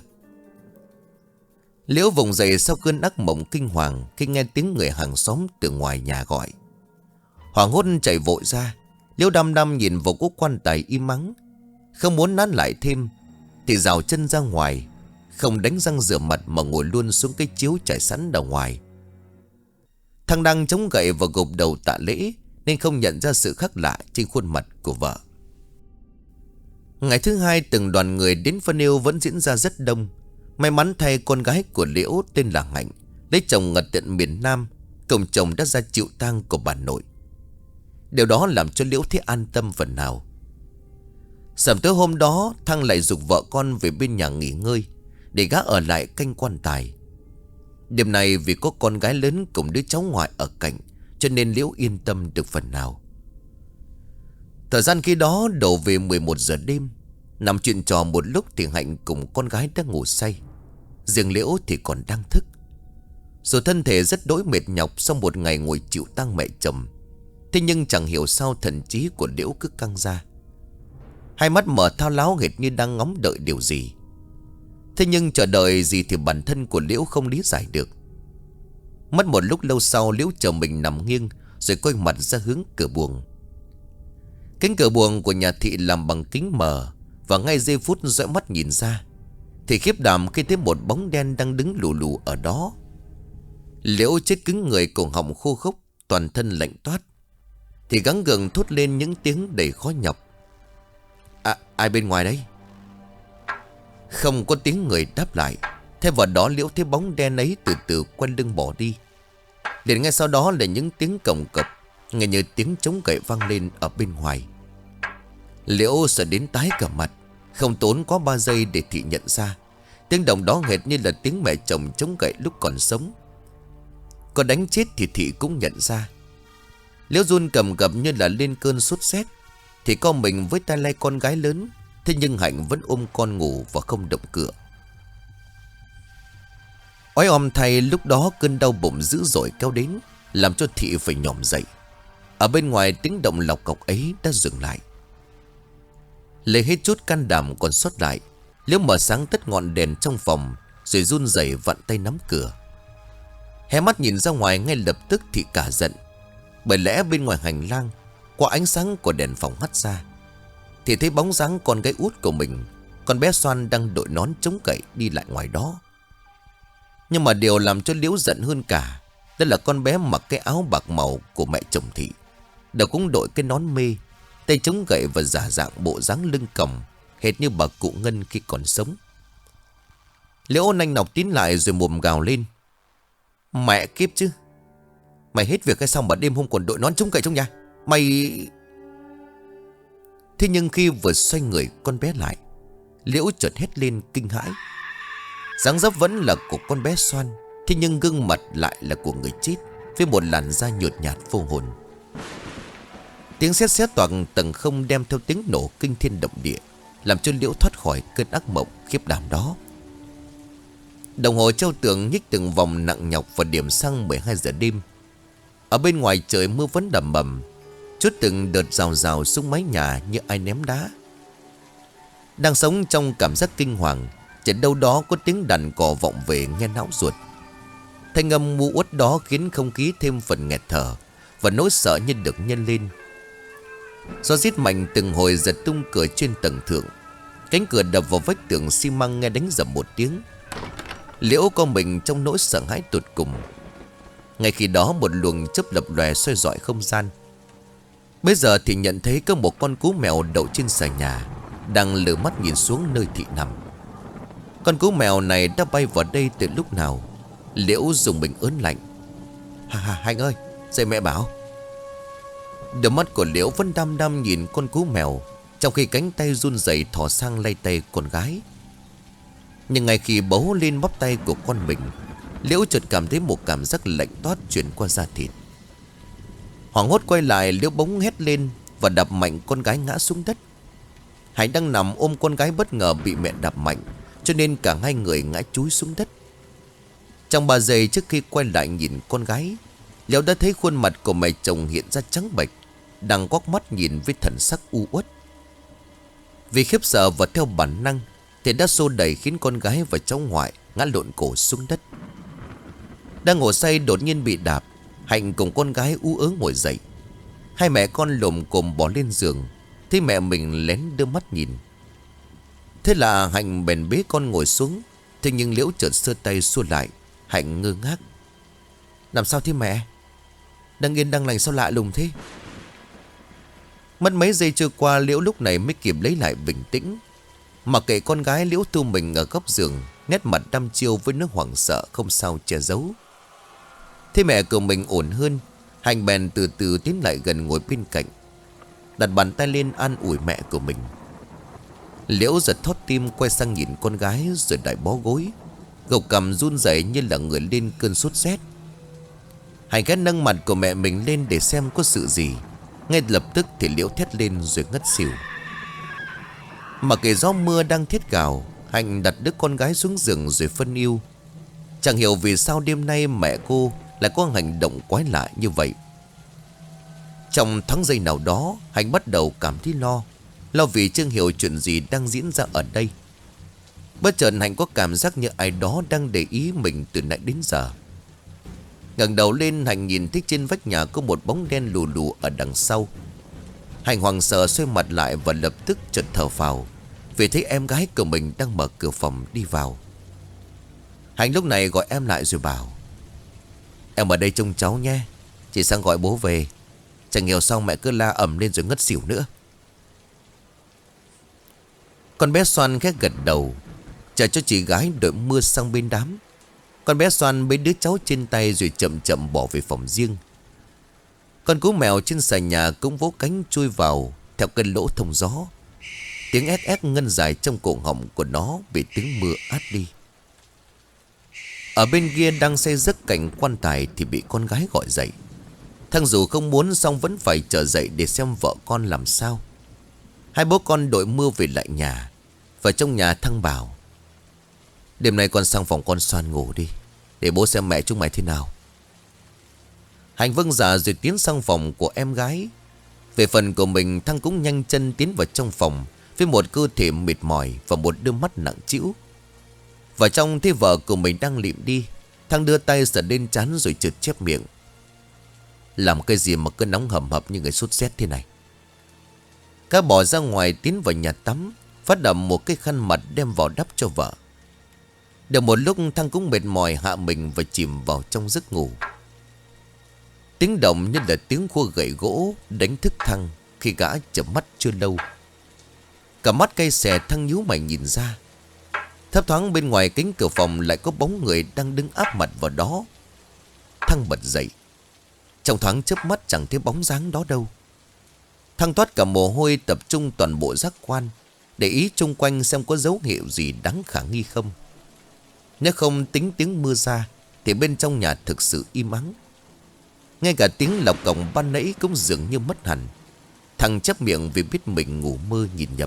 Liễu vùng dậy sau cơn ác mộng kinh hoàng khi nghe tiếng người hàng xóm từ ngoài nhà gọi. Hoảng hốt chạy vội ra. Liễu đăm đăm nhìn vào cố quan tài im mắng, không muốn nán lại thêm thì rào chân ra ngoài, không đánh răng rửa mặt mà ngồi luôn xuống cái chiếu trải sẵn đầu ngoài. Thằng đang chống gậy và gục đầu tạ lễ nên không nhận ra sự khác lạ trên khuôn mặt của vợ. Ngày thứ hai, từng đoàn người đến phân yêu vẫn diễn ra rất đông. May mắn thay, con gái của Liễu tên là Hạnh lấy chồng ở tận miền Nam, cùng chồng đã ra chịu tang của bà nội. Điều đó làm cho Liễu thấy an tâm phần nào. Sẩm tối hôm đó, Thăng lại giục vợ con về bên nhà nghỉ ngơi để gã ở lại canh quan tài. Đêm này vì có con gái lớn cùng đứa cháu ngoại ở cạnh, cho nên Liễu yên tâm được phần nào. Thời gian khi đó đổ về 11 giờ đêm. Nằm chuyện trò một lúc thì Hạnh cùng con gái đã ngủ say, riêng Liễu thì còn đang thức. Dù thân thể rất đỗi mệt nhọc sau một ngày ngồi chịu tang mẹ chồng, thế nhưng chẳng hiểu sao thần trí của Liễu cứ căng ra. Hai mắt mở thao láo hệt như đang ngóng đợi điều gì. Thế nhưng chờ đợi gì thì bản thân của Liễu không lý giải được. Mất một lúc lâu sau, Liễu chờ mình nằm nghiêng rồi quay mặt ra hướng cửa buồng. Cánh cửa buồng của nhà Thị làm bằng kính mờ, và ngay giây phút dõi mắt nhìn ra thì khiếp đảm khi thấy một bóng đen đang đứng lù lù ở đó. Liễu chết cứng người, cổ họng khô khốc, toàn thân lạnh toát, thì gắng gượng thốt lên những tiếng đầy khó nhọc. Ai bên ngoài đấy? Không có tiếng người đáp lại. Thay vào đó, Liễu thấy bóng đen ấy từ từ quay lưng bỏ đi. Liền ngay sau đó là những tiếng cồng cập, nghe như tiếng trống gậy vang lên ở bên ngoài. Liễu sợ đến tái cả mặt. Không tốn có 3 giây để Thị nhận ra tiếng động đó hệt như là tiếng mẹ chồng chống gậy lúc còn sống. Có đánh chết thì Thị cũng nhận ra. Liễu run cầm cập như là lên cơn sốt rét. Thì con mình với tay lay con gái lớn, thế nhưng Hạnh vẫn ôm con ngủ và không động cựa. Ói om thay, lúc đó cơn đau bụng dữ dội kéo đến, làm cho Thị phải nhòm dậy. Ở bên ngoài tiếng động lọc cọc ấy đã dừng lại. Lấy hết chút can đảm còn sót lại, Liễu mở sáng tất ngọn đèn trong phòng, rồi run rẩy vặn tay nắm cửa. Hé mắt nhìn ra ngoài, ngay lập tức Thị cả giận. Bởi lẽ bên ngoài hành lang, qua ánh sáng của đèn phòng hắt ra, thì thấy bóng dáng con gái út của mình, con bé Xoan, đang đội nón chống gậy đi lại ngoài đó. Nhưng mà điều làm cho Liễu giận hơn cả, đó là con bé mặc cái áo bạc màu của mẹ chồng Thị, đầu cũng đội cái nón mê, tay chống gậy và giả dạng bộ dáng lưng còng hệt như bà cụ Ngân khi còn sống. Liễu nanh nọc tiến lại rồi mồm gào lên. Mẹ kiếp chứ, mày hết việc hay sao mà đêm hôm còn đội nón chống gậy trong nhà? Mày... Thế nhưng khi vừa xoay người con bé lại, Liễu chợt hét lên kinh hãi. Dáng dấp vẫn là của con bé Xoan, thế nhưng gương mặt lại là của người chết, với một làn da nhợt nhạt vô hồn. Tiếng sét sét toạc tầng không đem theo tiếng nổ kinh thiên động địa, làm cho Liễu thoát khỏi cơn ác mộng khiếp đảm đó. Đồng hồ treo tường nhích từng vòng nặng nhọc và điểm sang 12 giờ đêm. Ở bên ngoài trời mưa vẫn đầm mầm, chút từng đợt rào rào xuống mái nhà như ai ném đá. Đang sống trong cảm giác kinh hoàng, chợt đâu đó có tiếng đàn cò vọng về nghe não ruột. Thanh âm mu uất đó khiến không khí thêm phần nghẹt thở, và nỗi sợ như được nhân lên. Gió rít mạnh từng hồi giật tung cửa trên tầng thượng. Cánh cửa đập vào vách tường xi măng nghe đánh rầm một tiếng. Liễu co mình trong nỗi sợ hãi tột cùng. Ngay khi đó một luồng chớp lập lòe soi rọi không gian. Bây giờ thì nhận thấy có một con cú mèo đậu trên sàn nhà, đang lờ mắt nhìn xuống nơi Thị nằm. Con cú mèo này đã bay vào đây từ lúc nào? Liễu dùng mình ớn lạnh. Hạnh ơi, dậy mẹ bảo. Đôi mắt của Liễu vẫn đăm đăm nhìn con cú mèo, trong khi cánh tay run rẩy thò sang lay tay con gái. Nhưng ngay khi bấu lên bắp tay của con mình, Liễu chợt cảm thấy một cảm giác lạnh toát truyền qua da thịt. Hoảng hốt quay lại, Liễu bỗng hét lên và đập mạnh con gái ngã xuống đất. Hạnh đang nằm ôm con gái bất ngờ bị mẹ đập mạnh, cho nên cả hai người ngã chúi xuống đất. Trong 3 giây trước khi quay lại nhìn con gái, Liễu đã thấy khuôn mặt của mẹ chồng hiện ra trắng bệch, đang quắc mắt nhìn với thần sắc u uất. Vì khiếp sợ và theo bản năng thì đã xô đẩy khiến con gái và cháu ngoại ngã lộn cổ xuống đất. Đang ngủ say đột nhiên bị đạp, Hạnh cùng con gái ú ớ ngồi dậy. Hai mẹ con lồm cồm bỏ lên giường, thấy mẹ mình lén đưa mắt nhìn. Thế là Hạnh bèn bế con ngồi xuống. Thế nhưng Liễu chợt giơ tay xua lại. Hạnh ngơ ngác. Làm sao thế mẹ? Đang yên đang lành sao lạ lùng thế? Mất mấy giây trôi qua, Liễu lúc này mới kịp lấy lại bình tĩnh. Mặc kệ con gái, Liễu thu mình ở góc giường, nét mặt đăm chiêu với nước hoảng sợ không sao che giấu. Thế mẹ của mình ổn hơn, Hạnh bèn từ từ tiến lại gần ngồi bên cạnh, đặt bàn tay lên an ủi mẹ của mình. Liễu giật thót tim quay sang nhìn con gái rồi lại bó gối, gục cằm run rẩy như là người lên cơn sốt rét. Hạnh ghét nâng mặt của mẹ mình lên để xem có sự gì. Ngay lập tức thì Liễu thét lên rồi ngất xỉu. Mà kể gió mưa đang thiết gào, Hạnh đặt đứa con gái xuống giường rồi phân yêu. Chẳng hiểu vì sao đêm nay mẹ cô lại có hành động quái lạ như vậy. Trong thoáng giây nào đó, Hạnh bắt đầu cảm thấy lo vì chưa hiểu chuyện gì đang diễn ra ở đây. Bất chợt Hạnh có cảm giác như ai đó đang để ý mình từ nãy đến giờ. Ngẩng đầu lên, Hạnh nhìn thấy trên vách nhà có một bóng đen lù lù ở đằng sau. Hạnh hoảng sợ xoay mặt lại và lập tức chợt thở phào vì thấy em gái của mình đang mở cửa phòng đi vào. Hạnh lúc này gọi em lại rồi bảo: Em ở đây trông cháu nhé, chị sang gọi bố về. Chẳng hiểu sao mẹ cứ la ầm lên rồi ngất xỉu nữa. Con bé Xoan khẽ gật đầu, chờ cho chị gái đội mưa sang bên đám. Con bé Xoan bế đứa cháu trên tay rồi chậm chậm bỏ về phòng riêng. Con cú mèo trên sàn nhà cũng vỗ cánh chui vào theo cơn lỗ thông gió. Tiếng ét ét ngân dài trong cổ họng của nó bị tiếng mưa át đi. Ở bên kia đang xây giấc cảnh quan tài thì bị con gái gọi dậy. Thằng dù không muốn song vẫn phải trở dậy để xem vợ con làm sao. Hai bố con đội mưa về lại nhà. Và trong nhà Thăng bảo: Đêm nay con sang phòng con Xoan ngủ đi, để bố xem mẹ chúng mày thế nào. Hạnh vâng dạ rồi tiến sang phòng của em gái. Về phần của mình, Thăng cũng nhanh chân tiến vào trong phòng với một cơ thể mệt mỏi và một đôi mắt nặng trĩu. Và trong thấy vợ của mình đang lịm đi, Thăng đưa tay sờ lên trán rồi chợt chép miệng: Làm cái gì mà cứ nóng hầm hập như người sốt rét thế này. Cá bỏ ra ngoài tiến vào nhà tắm, phát đậm một cái khăn mặt đem vào đắp cho vợ. Được một lúc, Thăng cũng mệt mỏi hạ mình và chìm vào trong giấc ngủ. Tiếng động như là tiếng khua gậy gỗ đánh thức Thăng khi gã chợp mắt chưa lâu. Cả mắt cay xè, Thăng nhíu mày nhìn ra. Thấp thoáng bên ngoài cánh cửa phòng lại có bóng người đang đứng áp mặt vào đó. Thăng bật dậy. Trong thoáng chớp mắt chẳng thấy bóng dáng đó đâu. Thăng toát cả mồ hôi, tập trung toàn bộ giác quan để ý chung quanh xem có dấu hiệu gì đáng khả nghi không. Nếu không tính tiếng mưa ra thì bên trong nhà thực sự im ắng. Ngay cả tiếng lọc cổng ban nãy cũng dường như mất hẳn. Thằng chép miệng vì biết mình ngủ mơ nhìn nhầm.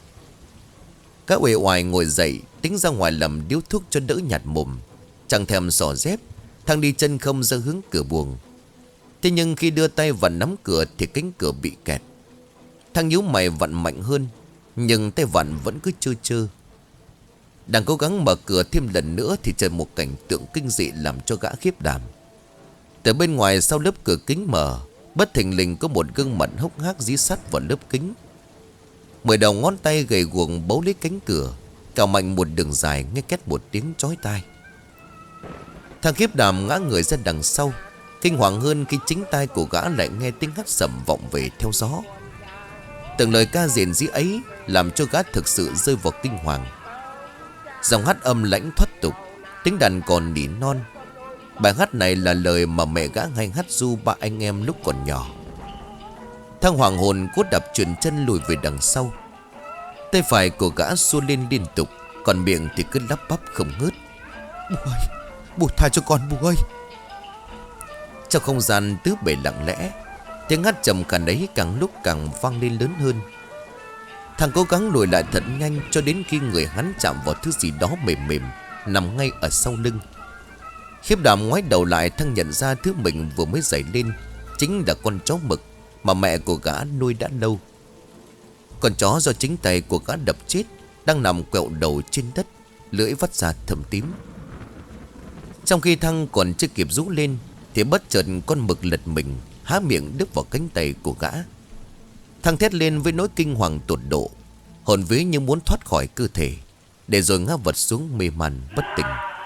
Cá uể oải ngồi dậy, tính ra ngoài lầm điếu thuốc cho đỡ nhạt mồm. Chẳng thèm xỏ dép, thằng đi chân không ra hướng cửa buồng. Thế nhưng khi đưa tay vào nắm cửa thì cánh cửa bị kẹt. Thằng nhíu mày vặn mạnh hơn, nhưng tay vặn vẫn cứ trơ trơ. Đang cố gắng mở cửa thêm lần nữa thì trời một cảnh tượng kinh dị làm cho gã khiếp đảm. Từ bên ngoài sau lớp cửa kính mở, bất thình lình có một gương mặt hốc hác dí sắt vào lớp kính. 10 đầu ngón tay gầy guồng bấu lấy cánh cửa, cào mạnh một đường dài, nghe két một tiếng chói tai. Thằng khiếp đảm ngã người ra đằng sau, kinh hoàng hơn khi chính tai của gã lại nghe tiếng hắt sẩm vọng về theo gió. Từng lời ca rền rĩ ấy làm cho gã thực sự rơi vào kinh hoàng. Dòng hát âm lãnh thoát tục, tiếng đàn còn nỉ non. Bài hát này là lời mà mẹ gã hay hát ru ba anh em lúc còn nhỏ. Thằng hoàng hồn cốt đập chuyền chân lùi về đằng sau. Tay phải của gã xua lên liên tục, còn miệng thì cứ lắp bắp không ngớt. Bố ơi, bố tha cho con bố ơi. Trong không gian tứ bề lặng lẽ, tiếng hát trầm khàn ấy càng lúc càng vang lên lớn hơn. Thằng cố gắng lùi lại thật nhanh cho đến khi người hắn chạm vào thứ gì đó mềm mềm nằm ngay ở sau lưng. Khiếp đảm ngoái đầu lại, thằng nhận ra thứ mình vừa mới giày lên chính là con chó mực mà mẹ của gã nuôi đã lâu. Con chó do chính tay của gã đập chết đang nằm quẹo đầu trên đất, lưỡi vắt ra thâm tím. Trong khi thằng còn chưa kịp rú lên thì bất chợt con mực lật mình, há miệng đứt vào cánh tay của gã. Thằng thét lên với nỗi kinh hoàng tột độ, hồn vía như muốn thoát khỏi cơ thể, để rồi ngã vật xuống mê man bất tỉnh.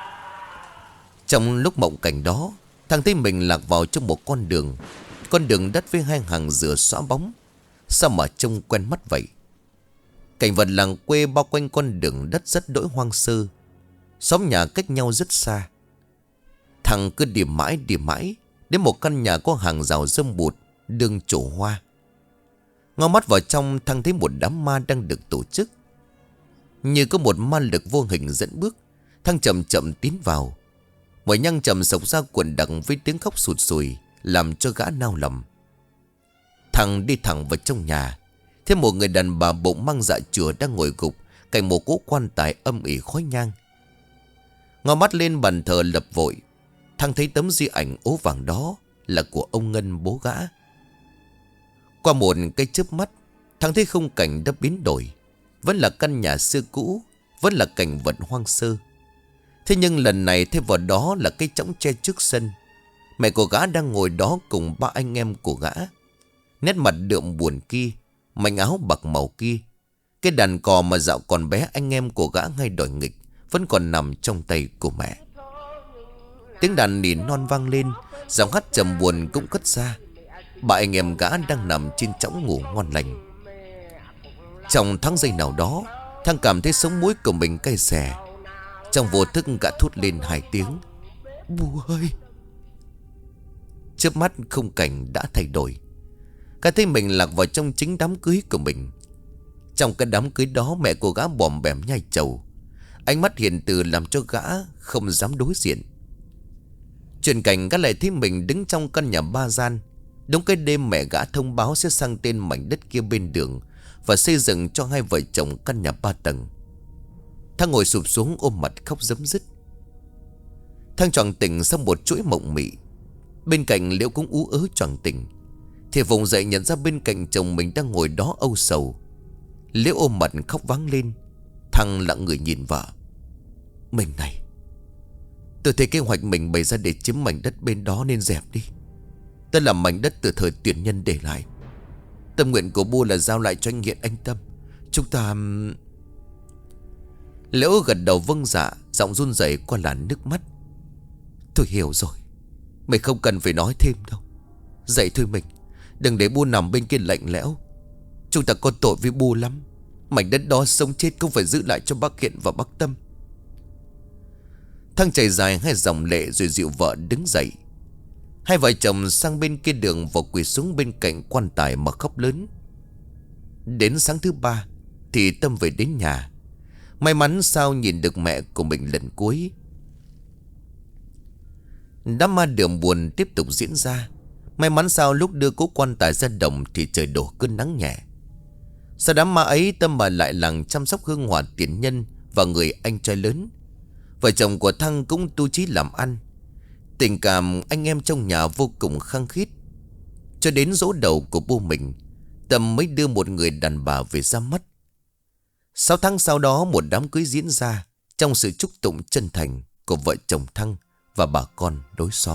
Trong lúc mộng cảnh đó, thằng thấy mình lạc vào trong một con đường. Con đường đất với hai hàng dừa xóa bóng. Sao mà trông quen mắt vậy? Cảnh vật làng quê bao quanh con đường đất rất đỗi hoang sơ. Xóm nhà cách nhau rất xa. Thằng cứ đi mãi đến một căn nhà có hàng rào râm bụt đường trổ hoa. Ngó mắt vào trong, thằng thấy một đám ma đang được tổ chức. Như có một ma lực vô hình dẫn bước, thằng chậm chậm tiến vào. Mùi nhang trầm sộc ra cuồn đằng với tiếng khóc sụt sùi, làm cho gã nao lòng. Thằng đi thẳng vào trong nhà, thêm một người đàn bà bụng mang dạ chửa đang ngồi gục cạnh một cỗ quan tài âm ỉ khói nhang. Ngó mắt lên bàn thờ lập vội, thằng thấy tấm di ảnh ố vàng đó là của ông Ngân, bố gã. Qua một cái chớp mắt, thằng thấy khung cảnh đã biến đổi. Vẫn là căn nhà xưa cũ, vẫn là cảnh vật hoang sơ. Thế nhưng lần này thêm vào đó là cái chõng tre trước sân. Mẹ của gã đang ngồi đó cùng ba anh em của gã. Nét mặt đượm buồn kia, mảnh áo bạc màu kia. Cái đàn cò mà dạo còn bé anh em của gã ngay đòi nghịch vẫn còn nằm trong tay của mẹ. Tiếng đàn nỉ non vang lên, giọng hát trầm buồn cũng cất ra. Ba anh em gã đang nằm trên chõng ngủ ngon lành. Trong tháng giây nào đó, thằng cảm thấy sống mũi của mình cay xè. Trong vô thức gã thốt lên 2 tiếng: "Bố ơi!" Chớp mắt khung cảnh đã thay đổi. Gã thấy mình lạc vào trong chính đám cưới của mình. Trong cái đám cưới đó, mẹ của gã bòm bẻm nhai trầu, ánh mắt hiền từ làm cho gã không dám đối diện. Chuyển cảnh, gã lại thấy mình đứng trong căn nhà 3 gian. Đúng cái đêm mẹ gã thông báo sẽ sang tên mảnh đất kia bên đường và xây dựng cho hai vợ chồng căn nhà 3 tầng. Thằng ngồi sụp xuống ôm mặt khóc rấm rứt. Thằng choàng tỉnh sau một chuỗi mộng mị. Bên cạnh Liễu cũng ú ớ choàng tỉnh, thì vùng dậy nhận ra bên cạnh chồng mình đang ngồi đó âu sầu. Liễu ôm mặt khóc váng lên. Thằng lặng người nhìn vợ. "Mình này, tôi thấy kế hoạch mình bày ra để chiếm mảnh đất bên đó nên dẹp đi. Đó là mảnh đất từ thời tiền nhân để lại. Tâm nguyện của Bu là giao lại cho anh Nghiện, anh Tâm. Chúng ta..." Liễu gật đầu vâng dạ, giọng run rẩy qua làn nước mắt. "Tôi hiểu rồi. Mày không cần phải nói thêm đâu. Dậy thôi mình. Đừng để Bu nằm bên kia lạnh lẽo. Chúng ta có tội với Bu lắm. Mảnh đất đó sống chết cũng phải giữ lại cho bác Hiện và bác Tâm." Thằng chảy dài 2 dòng lệ rồi dịu vợ đứng dậy. Hai vợ chồng sang bên kia đường và quỳ xuống bên cạnh quan tài mà khóc lớn. Đến sáng thứ 3 thì Tâm về đến nhà. May mắn sao nhìn được mẹ của mình lần cuối. Đám ma đường buồn tiếp tục diễn ra. May mắn sao lúc đưa cố quan tài ra đồng thì trời đổ cơn nắng nhẹ. Sau đám ma ấy, Tâm ở lại làng chăm sóc hương hỏa tiền nhân và người anh trai lớn. Vợ chồng của Thăng cũng tu chí làm ăn. Tình cảm anh em trong nhà vô cùng khăng khít. Cho đến giỗ đầu của Bu mình, Tâm mới đưa một người đàn bà về ra mắt. 6 tháng sau đó, một đám cưới diễn ra trong sự chúc tụng chân thành của vợ chồng Thăng và bà con đối xóm.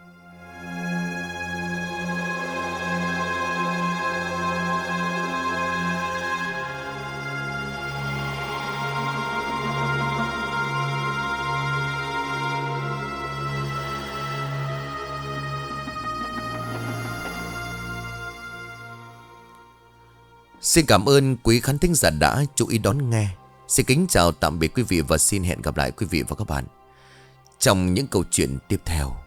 Xin cảm ơn quý khán thính giả đã chú ý đón nghe. Xin kính chào tạm biệt quý vị và xin hẹn gặp lại quý vị và các bạn trong những câu chuyện tiếp theo.